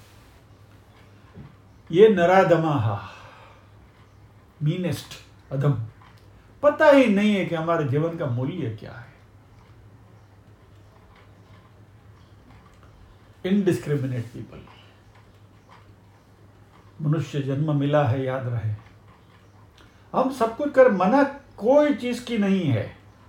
ये नराधमा, मीनेस्ट, अधम, पता ही नहीं है कि हमारे जीवन का मूल्य क्या है। Indiscriminate people. मनुष्य जन्म मिला है, याद रहे, हम सब कुछ कर, मना कोई चीज की नहीं है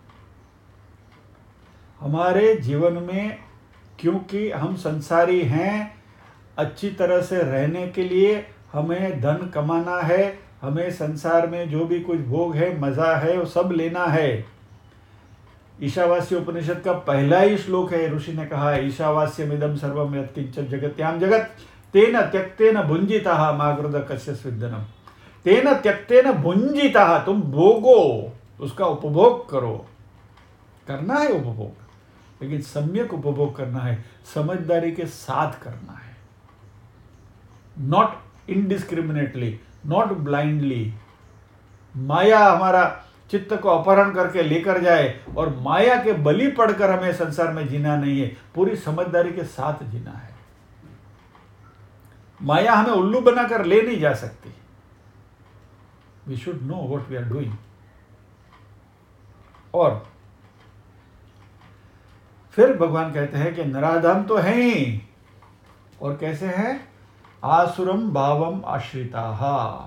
हमारे जीवन में, क्योंकि हम संसारी हैं। अच्छी तरह से रहने के लिए हमें धन कमाना है, हमें संसार में जो भी कुछ भोग है, मजा है, वो सब लेना है। ईशावास्य उपनिषद का पहला ही श्लोक है, ऋषि ने कहा है, ईशावास्यमिदं सर्वं यत्किंचित् जगत्यां जगत् तेन त्यक्तेन भुंजितः मागृध कस्य स्विद्दनम्। तेन त्यक्तेन भुंजितः, तुम भोगो, उसका उपभोग करो। करना है उपभोग, लेकिन सम्यक उपभोग करना है, समझदारी के साथ करना है, नॉट इनडिस्क्रिमिनेटली, नॉट ब्लाइंडली। माया हमारा चित्त को अपहरण करके लेकर जाए और माया के बलि पड़कर हमें संसार में जीना नहीं है, पूरी समझदारी के साथ जीना है। माया हमें उल्लू बनाकर ले नहीं जा सकती। We should know what we are doing. और फिर भगवान कहते हैं कि नराधम तो है ही, और कैसे हैं? आसुरम भावम आश्रिताः,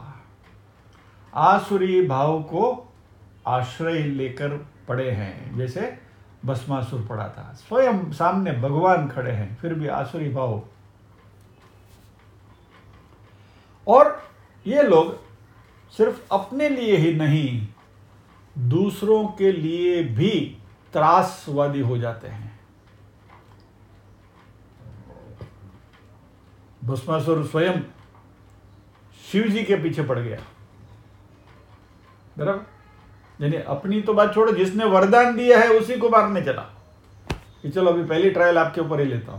आसुरी भाव को आश्रय लेकर पड़े हैं। जैसे भस्मासुर पड़ा था, स्वयं सामने भगवान खड़े हैं, फिर भी आसुरी भाव। और ये लोग सिर्फ अपने लिए ही नहीं, दूसरों के लिए भी त्रासवादी हो जाते हैं। भस्मासुर स्वयं शिव जी के पीछे पड़ गया, बराबर। यानी अपनी तो बात छोड़ो, जिसने वरदान दिया है उसी को मारने चला कि चलो अभी पहली ट्रायल आपके ऊपर ही लेता हूं।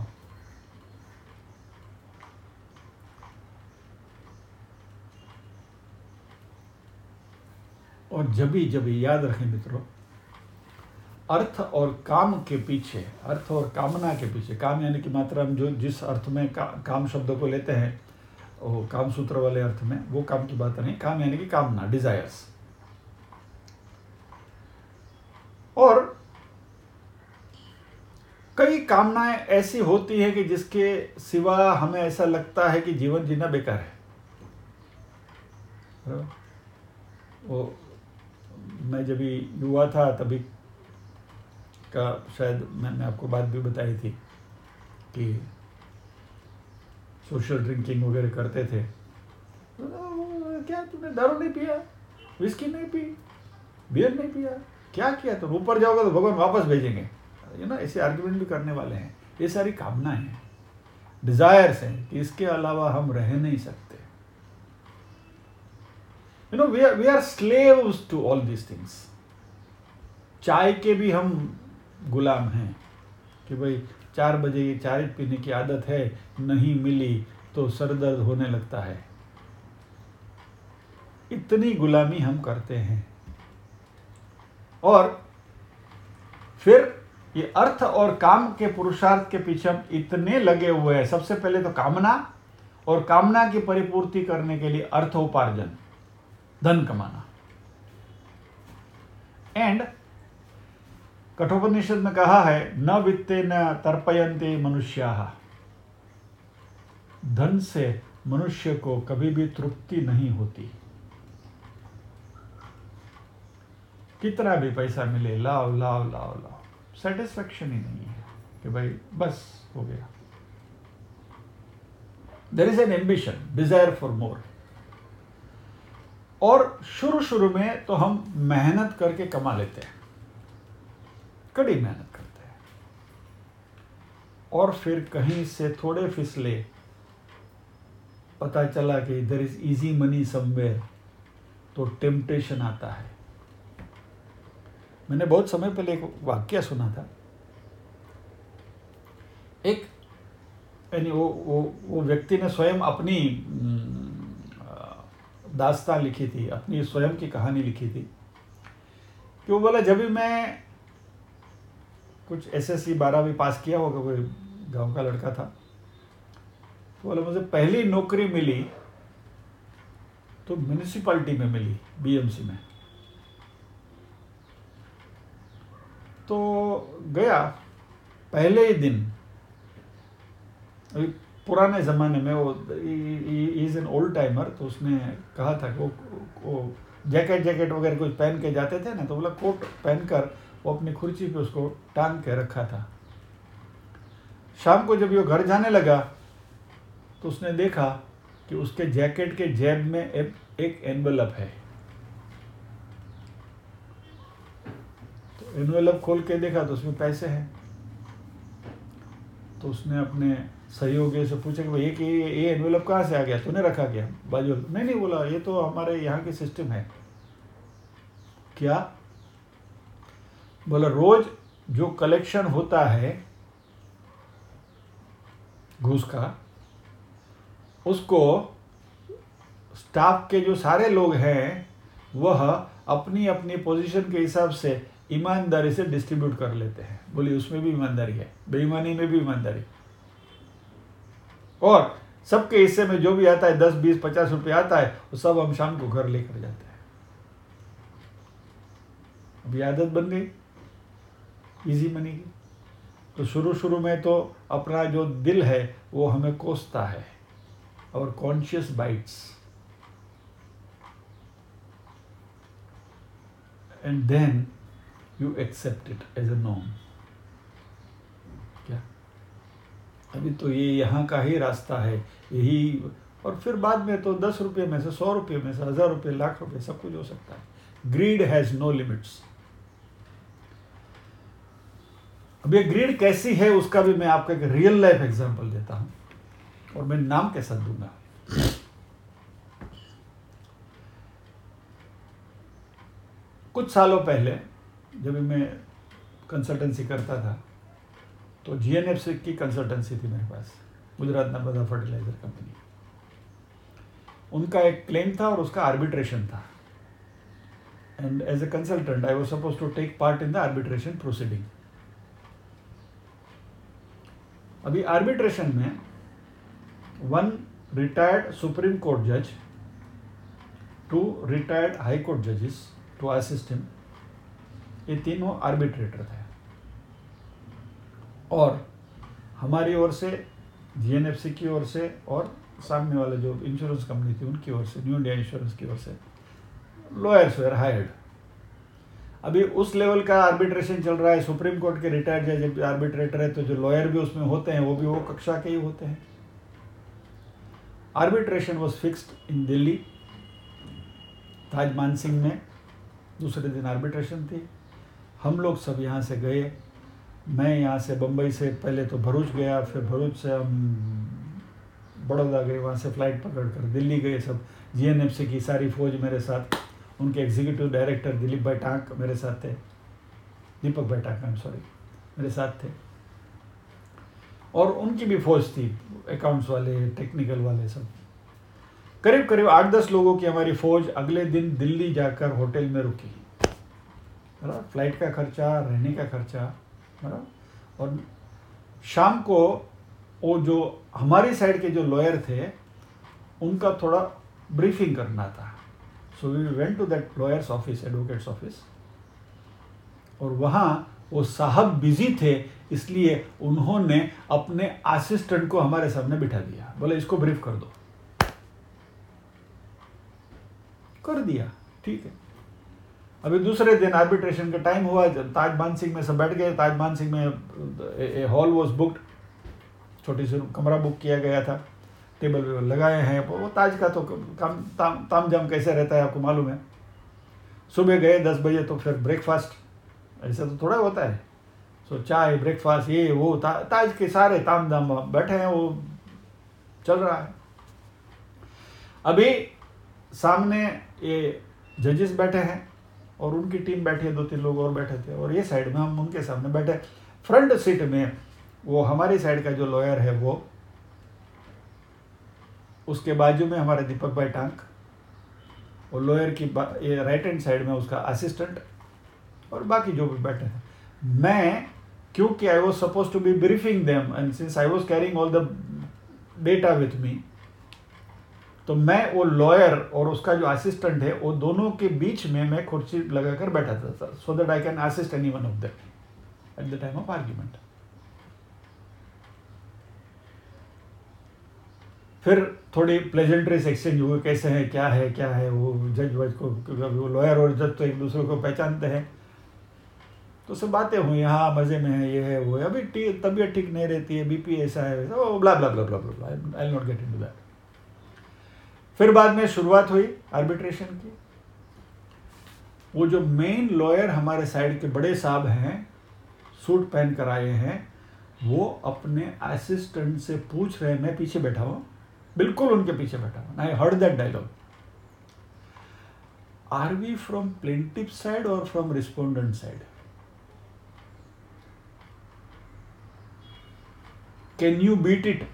और जब भी जब भी याद रखें मित्रों, अर्थ और काम के पीछे, अर्थ और कामना के पीछे, काम यानी कि मात्रा हम जो जिस अर्थ में का, काम शब्द को लेते हैं, वो काम सूत्र वाले अर्थ में, वो काम की बात नहीं। काम यानी कि कामना, डिजायर्स। और कई कामनाएं ऐसी होती हैं कि जिसके सिवा हमें ऐसा लगता है कि जीवन जीना बेकार है। वो मैं जब युवा था तभी का शायद मैंने आपको बात भी बताई थी कि सोशल ड्रिंकिंग वगैरह करते थे। तो क्या तूने दारू नहीं पिया, विस्की नहीं पी, बियर नहीं पिया, क्या किया? तो ऊपर जाओगे तो भगवान वापस भेजेंगे, यू नो, ऐसे आर्ग्यूमेंट भी करने वाले हैं। ये सारी कामनाएं हैं, डिजायर्स हैं कि इसके अलावा हम रह नहीं सकते। You know, we are we are slaves to all these things. चाय के भी हम गुलाम हैं कि भाई चार बजे ये चाय पीने की आदत है, नहीं मिली तो सर दर्द होने लगता है। इतनी गुलामी हम करते हैं। और फिर ये अर्थ और काम के पुरुषार्थ के पीछे हम इतने लगे हुए हैं। सबसे पहले तो कामना, और कामना की परिपूर्ति करने के लिए अर्थोपार्जन, धन कमाना। एंड कठोपनिषद में कहा है, न वित्तेन तर्पयन्ते मनुष्याः, धन से मनुष्य को कभी भी तृप्ति नहीं होती। कितना भी पैसा मिले, लाओ लाओ लाओ लाओ, सेटिस्फैक्शन ही नहीं है कि भाई बस हो गया। There is an ambition, desire for more. और शुरू शुरू में तो हम मेहनत करके कमा लेते हैं, कड़ी मेहनत करते हैं, और फिर कहीं से थोड़े फिसले, पता चला कि there is easy money somewhere, तो टेम्पटेशन आता है। मैंने बहुत समय पहले एक वाक्य सुना था। एक यानी वो वो वो व्यक्ति ने स्वयं अपनी दास्तान लिखी थी, अपनी स्वयं की कहानी लिखी थी कि वो बोला, जब भी मैं कुछ एसएससी बारहवीं पास किया होगा, कोई गांव का लड़का था, तो बोला मुझे पहली नौकरी मिली तो म्यूनिसिपैलिटी में मिली, बीएमसी में। तो गया पहले ही दिन, पुराने ज़माने में, वो इज़ एन ओल्ड टाइमर, तो उसने कहा था कि वो वो जैकेट जैकेट वगैरह कुछ पहन के जाते थे ना, तो बोला कोट पहनकर वो अपनी कुर्सी पे उसको टांग के रखा था। शाम को जब वो घर जाने लगा तो उसने देखा कि उसके जैकेट के जेब में एक एक एनवेलप है, तो एनवेलप खोल के देखा तो उसमें पैसे हैं। तो उसने अपने सहयोगी से पूछा कि भाई ये ये एनवेलप कहाँ से आ गया, तूने रखा क्या बाजू? नहीं नहीं, बोला ये तो हमारे यहाँ की सिस्टम है। क्या? बोला रोज जो कलेक्शन होता है घूस का, उसको स्टाफ के जो सारे लोग हैं वह अपनी अपनी पोजीशन के हिसाब से ईमानदारी से डिस्ट्रीब्यूट कर लेते हैं। बोली उसमें भी ईमानदारी है, बेईमानी में भी ईमानदारी, और सबके हिस्से में जो भी आता है दस बीस पचास रुपये आता है वो सब हम शाम को घर लेकर जाते हैं। अभी आदत बन गई इजी मनी की। तो शुरू शुरू में तो अपना जो दिल है वो हमें कोसता है, और conscious bites, and then you accept it as a norm. क्या अभी तो ये यहाँ का ही रास्ता है, यही, और फिर बाद में तो दस रुपये में से, सौ रुपये में से, हजार रुपये, लाख रुपये, सब कुछ हो सकता है। Greed has no limits. अब ये ग्रीड कैसी है उसका भी मैं आपको एक रियल लाइफ एग्जांपल देता हूं, और मैं नाम के साथ दूंगा। कुछ सालों पहले जब मैं कंसल्टेंसी करता था तो जीएनएफसी की कंसल्टेंसी थी मेरे पास, गुजरात नर्मदा फर्टिलाइजर कंपनी। उनका एक क्लेम था और उसका आर्बिट्रेशन था, and as a consultant I was supposed to take part in the arbitration proceeding. अभी आर्बिट्रेशन में वन रिटायर्ड सुप्रीम कोर्ट जज, टू रिटायर्ड हाई कोर्ट जजेस टू असिस्ट हिम, ये तीनों आर्बिट्रेटर थे। और हमारी ओर से, जीएनएफसी की ओर से, और सामने वाले जो इंश्योरेंस कंपनी थी उनकी ओर से, न्यू इंडिया इंश्योरेंस की ओर से लॉयर्स वेर हायर्ड। अभी उस लेवल का आर्बिट्रेशन चल रहा है, सुप्रीम कोर्ट के रिटायर्ड जज आर्बिट्रेटर है, तो जो लॉयर भी उसमें होते हैं वो भी वो कक्षा के ही होते हैं। Arbitration was fixed in Delhi, Taj Mansingh में दूसरे दिन आर्बिट्रेशन थी। हम लोग सब यहाँ से गए, मैं यहाँ से बम्बई से पहले तो भरूच गया, फिर भरूच से हम बड़ौदा गए, वहाँ से फ्लाइट पकड़ कर दिल्ली गए सब। जीएनएफसी की सारी फौज मेरे साथ, उनके एग्जीक्यूटिव डायरेक्टर दिलीप भाई टांक मेरे साथ थे, दीपक भाई टांक आई एम सॉरी मेरे साथ थे, और उनकी भी फौज थी, अकाउंट्स वाले, टेक्निकल वाले सब। करीब करीब आठ दस लोगों की हमारी फौज अगले दिन दिल्ली जाकर होटल में रुकी, बराबर, फ्लाइट का खर्चा, रहने का खर्चा, बराबर। और शाम को वो जो हमारी साइड के जो लॉयर थे उनका थोड़ा ब्रीफिंग करना था, so we went to that lawyers office, advocates office, और वहाँ वो साहब बिजी थे, इसलिए उन्होंने अपने असिस्टेंट को हमारे सामने बिठा दिया, बोले इसको ब्रीफ कर दो। कर दिया, ठीक है। अभी दूसरे दिन आर्बिट्रेशन का टाइम हुआ, ताज मानसिंह में सब बैठ गए। ताज मानसिंह में हॉल वॉज बुक्ड, छोटी सी कमरा बुक किया गया था, टेबल वेबल लगाए हैं। वो ताज का तो काम ताम ताम जाम कैसे रहता है आपको मालूम है। सुबह गए दस बजे, तो फिर ब्रेकफास्ट, ऐसा तो थोड़ा होता है, सो चाय ब्रेकफास्ट ये वो, ता, ताज के सारे ताम जाम बैठे हैं, वो चल रहा है। अभी सामने ये जजेस बैठे हैं और उनकी टीम बैठी है, दो तीन लोग और बैठे थे, और ये साइड में हम उनके सामने बैठे। फ्रंट सीट में वो हमारी साइड का जो लॉयर है वो, उसके बाजू में हमारे दीपक भाई टांक, और लॉयर की ये राइट हैंड साइड में उसका असिस्टेंट, और बाकी जो भी बैठे हैं। मैं, क्योंकि I was suppose to be briefing them, and since I was carrying all the data with me, तो मैं वो लॉयर और उसका जो असिस्टेंट है वो दोनों के बीच में मैं कुर्सी लगाकर बैठा था, so that I can assist any one of them at the time of argument. फिर थोड़ी प्लेजेंट्रीज एक्सचेंज हुए, कैसे हैं, क्या है क्या है, वो जज वज को, वो लॉयर और जज तो एक दूसरे को पहचानते हैं, तो सब बातें हुई, हाँ मज़े में है, ये है वो है, अभी तबीयत ठीक नहीं रहती है, बीपी ऐसा है, oh blah blah blah blah blah, I will not get into that. फिर बाद में शुरुआत हुई आर्बिट्रेशन की। वो जो मेन लॉयर हमारे साइड के बड़े साहब हैं, सूट पहन कर आए हैं, वो अपने असिस्टेंट से पूछ रहे हैं, मैं पीछे बैठा हूं, बिल्कुल उनके पीछे बैठा हूं, I heard that dialogue, are we from plaintiff side और from respondent side? Can you beat it?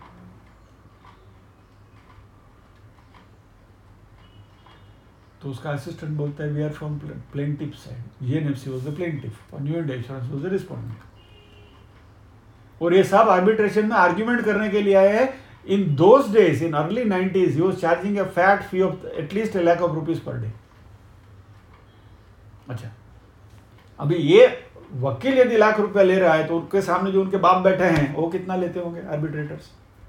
तो उसका असिस्टेंट बोलता है, we are from plaintiff side, ये एनएफसी वाज द प्लेंटिव और New India Insurance was the respondent. और ये सब आर्बिट्रेशन में आर्ग्यूमेंट करने के लिए आए हैं। In those days, in early nineties, he was charging a fat fee of at least a lakh of rupees per day. अच्छा, अभी ये वकील यदि लाख रुपया ले रहा है तो उनके सामने जो उनके बाप बैठे हैं वो कितना लेते होंगे arbitrators?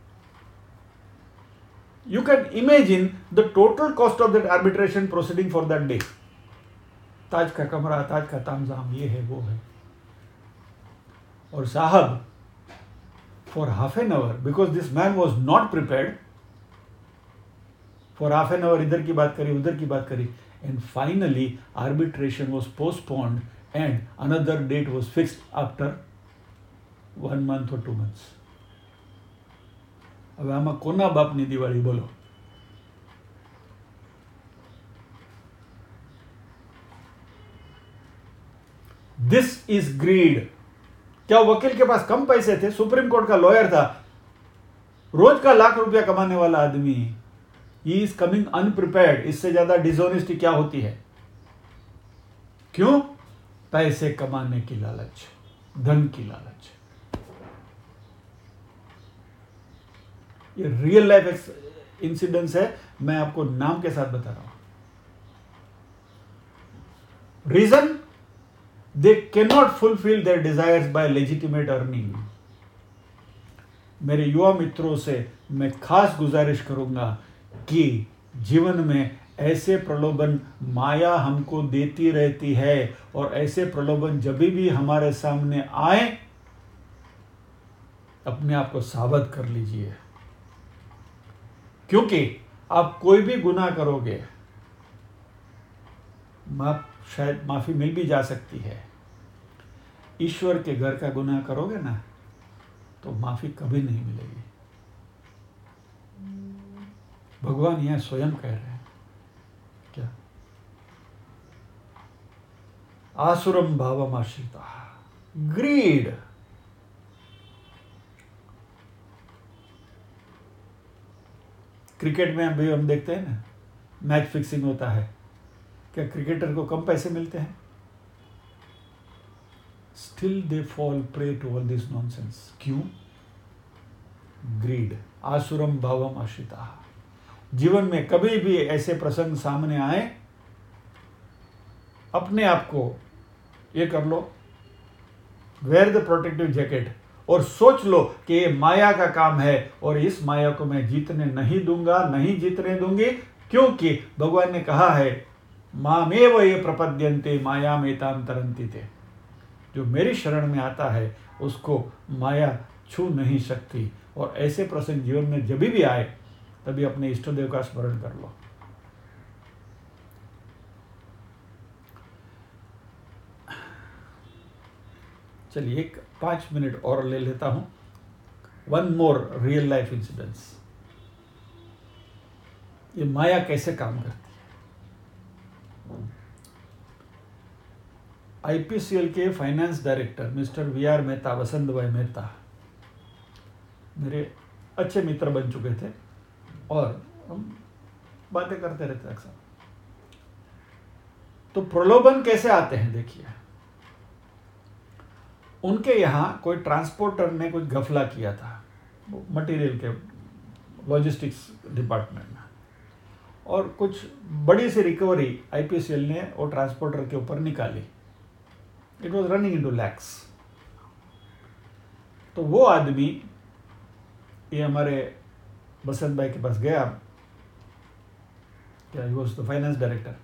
You can imagine the total cost of that arbitration proceeding for that day. Taj का कमरा, ताज का तामझाम, ये है वो है। और साहब, for half an hour, because this man was not prepared, for half an hour इधर की बात करी, उधर की बात करी, and finally arbitration was postponed and another date was fixed after one month or two months. હવે આમાં કોના બાપની દિવાળી બોલો? This is greed. क्या वकील के पास कम पैसे थे? सुप्रीम कोर्ट का लॉयर था, रोज का लाख रुपया कमाने वाला आदमी, ही इज कमिंग अनप्रिपेयर्ड। इससे ज्यादा डिसऑनेस्टी क्या होती है? क्यों? पैसे कमाने की लालच, धन की लालच। ये रियल लाइफ इंसिडेंस है, मैं आपको नाम के साथ बता रहा हूं। Reason, they can not fulfil their desires by legitimate earning. मेरे युवा मित्रों से मैं खास गुजारिश करूंगा कि जीवन में ऐसे प्रलोभन माया हमको देती रहती है, और ऐसे प्रलोभन जब भी हमारे सामने आए, अपने आप को सावध कर लीजिए। क्योंकि आप कोई भी गुनाह करोगे, माफ शायद माफी मिल भी जा सकती है। ईश्वर के घर का गुनाह करोगे ना, तो माफी कभी नहीं मिलेगी। भगवान यह स्वयं कह रहे हैं। क्या? आसुरम भावम आश्रिता, ग्रीड। क्रिकेट में अभी हम देखते हैं ना, मैच फिक्सिंग होता है, क्या क्रिकेटर को कम पैसे मिलते हैं? Still they fall prey to all this nonsense. क्यों? ग्रीड, आसुरम भावम आश्रिता। जीवन में कभी भी ऐसे प्रसंग सामने आए, अपने आप को ये कर लो, वेयर द प्रोटेक्टिव जैकेट, और सोच लो कि ये माया का काम है, और इस माया को मैं जीतने नहीं दूंगा, नहीं जीतने दूंगी। क्योंकि भगवान ने कहा है, मामेव ये प्रपद्यन्ते मायामेतां तरन्ति ते। जो मेरी शरण में आता है उसको माया छू नहीं सकती। और ऐसे प्रसंग जीवन में जब भी आए, तभी अपने इष्ट देव का स्मरण कर लो। चलिए एक पांच मिनट और ले लेता हूं। One more real life incidence. ये माया कैसे काम करती है? आईपीसीएल के finance director mister V R Mehta, Vasant bhai Mehta, मेरे अच्छे मित्र बन चुके थे और हम बातें करते रहते अक्सर। तो प्रलोभन कैसे आते हैं देखिए। उनके यहाँ कोई ट्रांसपोर्टर ने कुछ घपला किया था मटेरियल के लॉजिस्टिक्स डिपार्टमेंट में, और कुछ बड़ी सी रिकवरी आईपीसीएल ने वो ट्रांसपोर्टर के ऊपर निकाली। It was running into lakhs. तो वो आदमी ये हमारे बसंत भाई के पास गया, क्या he was the finance director.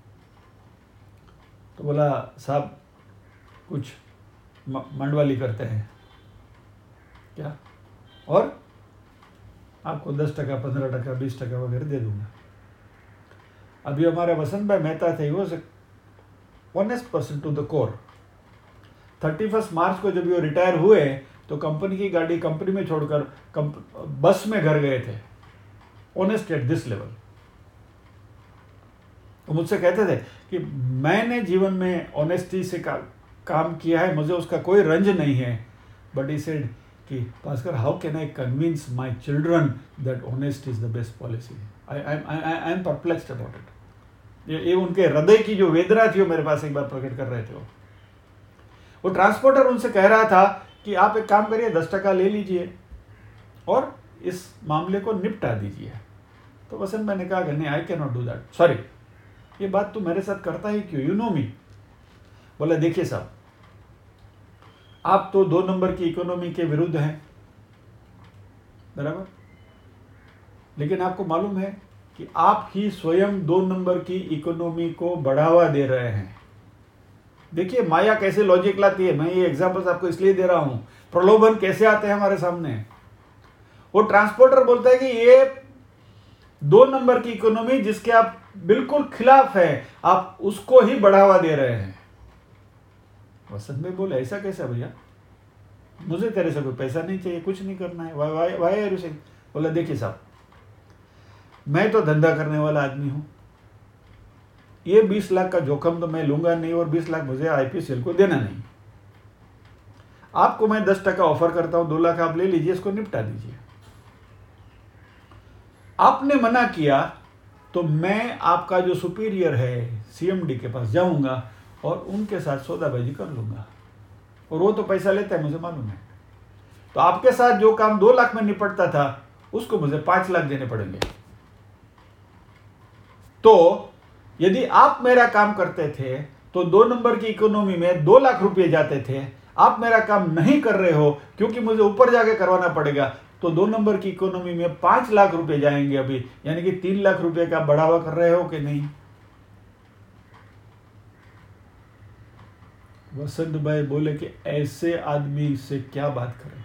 तो बोला, साहब कुछ मंडवाली करते हैं क्या, और आपको दस टका पंद्रह टका बीस टका वगैरह दे दूंगा। अभी हमारे वसंत भाई मेहता थे, वो honest person to the core. Thirty first March को जब वो रिटायर हुए तो कंपनी की गाड़ी कंपनी में छोड़कर बस में घर गए थे। Honest at this level. वो मुझसे कहते थे कि मैंने जीवन में ऑनेस्टी से का, काम किया है, मुझे उसका कोई रंज नहीं है। बट ही सेड कि Bhaskar, how can I convince my children that honest is the best policy. I I am perplexed about it. ये उनके हृदय की जो वेदना थी वो मेरे पास एक बार प्रकट कर रहे थे। वो वो ट्रांसपोर्टर उनसे कह रहा था कि आप एक काम करिए, दस टका ले लीजिए और इस मामले को निपटा दीजिए। तो वसंत मैंने कहा कि नहीं, I can not do that, sorry. ये बात तू मेरे साथ करता ही क्यों, यू नो मी। बोला देखिए साहब, आप तो दो नंबर की इकोनॉमी के विरुद्ध हैं, बराबर, लेकिन आपको मालूम है कि आप ही स्वयं दो नंबर की इकोनॉमी को बढ़ावा दे रहे हैं। देखिए माया कैसे लॉजिक लाती है। मैं ये एग्जांपल्स आपको इसलिए दे रहा हूं, प्रलोभन कैसे आते हैं हमारे सामने। वो ट्रांसपोर्टर बोलता है कि ये दो नंबर की इकोनॉमी जिसके आप बिल्कुल खिलाफ है, आप उसको ही बढ़ावा दे रहे हैं। वसंत में बोले ऐसा कैसा भैया, मुझे तेरे से कोई पैसा नहीं चाहिए, कुछ नहीं करना है, why why why are you saying. बोला देखिए साहब, मैं तो धंधा करने वाला आदमी हूं, ये बीस लाख का जोखिम तो मैं लूंगा नहीं और बीस लाख मुझे आईपीसीएल को देना नहीं। आपको मैं दस टका ऑफर करता हूं, दो लाख आप ले लीजिए, इसको निपटा दीजिए। आपने मना किया तो मैं आपका जो सुपीरियर है सीएमडी के पास जाऊंगा और उनके साथ सौदाबाजी कर लूंगा, और वो तो पैसा लेता है, मुझे मालूम है। तो आपके साथ जो काम दो लाख में निपटता था उसको मुझे पांच लाख देने पड़ेंगे। तो यदि आप मेरा काम करते थे तो दो नंबर की इकोनॉमी में दो लाख रुपए जाते थे। आप मेरा काम नहीं कर रहे हो क्योंकि मुझे ऊपर जाके करवाना पड़ेगा, तो दो नंबर की इकोनॉमी में पांच लाख रुपए जाएंगे अभी, यानी कि तीन लाख रुपए का बढ़ावा कर रहे हो कि नहीं। वसंत भाई बोले कि ऐसे आदमी से क्या बात करें।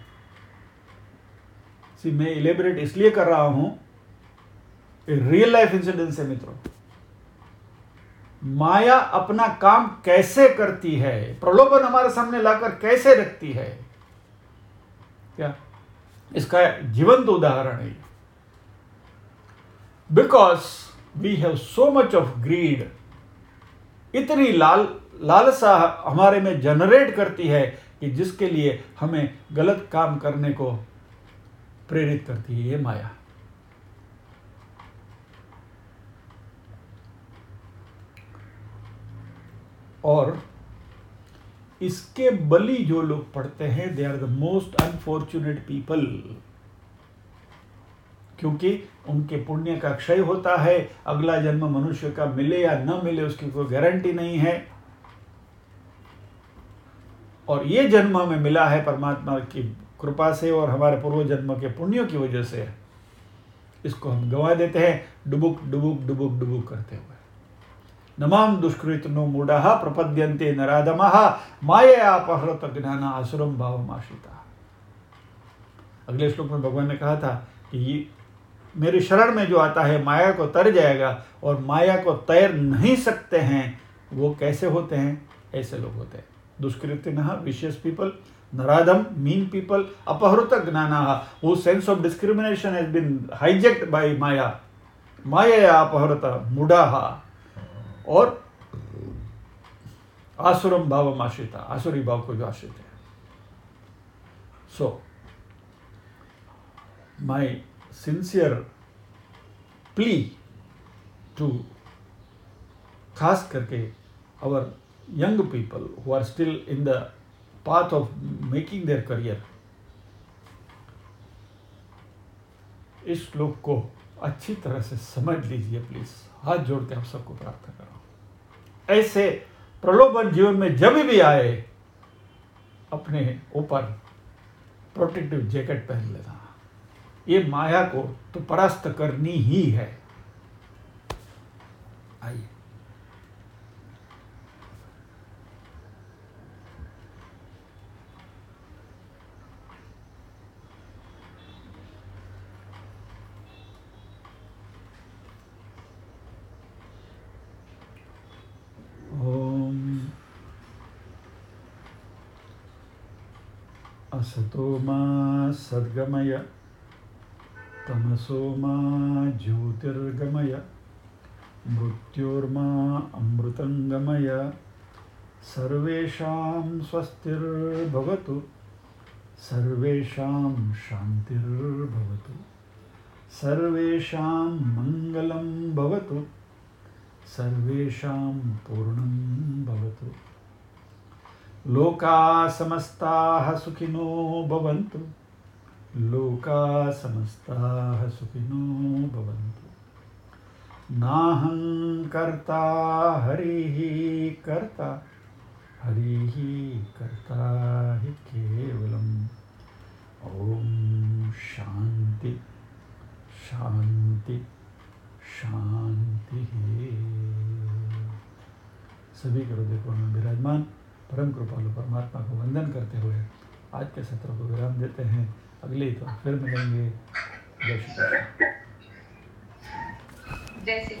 सी मैं इलेबरेट इसलिए कर रहा हूं, रियल लाइफ इंसिडेंस है मित्रों। माया अपना काम कैसे करती है, प्रलोभन हमारे सामने लाकर कैसे रखती है, क्या इसका जीवंत उदाहरण है। Because we have so much of greed, इतनी लाल लालसा हमारे में जनरेट करती है कि जिसके लिए हमें गलत काम करने को प्रेरित करती है ये माया। और इसके बलि जो लोग पड़ते हैं, they are the most unfortunate people, क्योंकि उनके पुण्य का क्षय होता है। अगला जन्म मनुष्य का मिले या न मिले उसकी कोई गारंटी नहीं है, और ये जन्म हमें मिला है परमात्मा की कृपा से और हमारे पूर्व जन्म के पुण्यों की वजह से। इसको हम गंवा देते हैं डुबुक डुबुक डुबुक डुबुक करते हुए। नमाम दुष्कृतिनो मूढ़ा प्रपद्यन्ते नराधमः मायया अपहृत ज्ञाना असुरम भावम आश्रिता। अगले श्लोक में भगवान ने कहा था कि ये मेरी शरण में जो आता है माया को तर जाएगा, और माया को तैर नहीं सकते हैं वो कैसे होते हैं, ऐसे लोग होते हैं दुष्कृतिनः विशेष पीपल, नराधम मीन पीपल, अपहृत ज्ञानाः whose sense of discrimination has been hijacked by माया, माया अपहृत मूढ़ाः, और आसुरम भावम आश्रिता, आसुरी भाव को जो आश्रित है। So my sincere plea to खास करके our young people who are still in the path of making their career, इस श्लोक को अच्छी तरह से समझ लीजिए प्लीज। हाथ जोड़ के आप सबको प्रार्थना कर रहा हूं। ऐसे प्रलोभन जीवन में जब भी आए अपने ऊपर प्रोटेक्टिव जैकेट पहन लेना। ये माया को तो परास्त करनी ही है। आइए असतो मा सद्गमय तमसो मा ज्योतिर्गमय मृत्योर्मा अमृतंगमय सर्वेषां स्वस्तिर्भवतु सर्वेषां शान्तिर्भवतु सर्वेषां मङ्गलं भवतु सर्वेषां पूर्णं भवतु लोकाः समस्ताः सुखिनो भवन्तु लोकाः समस्ताः सुखिनो भवन्तु नाहं कर्ता हरिः कर्ता हरिः कर्ता हि केवलम् ओम शांति शांति शांति। सभी के हृदय कोण में विराजमान परम कृपालु परमात्मा को वंदन करते हुए आज के सत्र को विराम देते हैं। अगले तो फिर मिलेंगे। जय श्री कृष्ण। जय श्री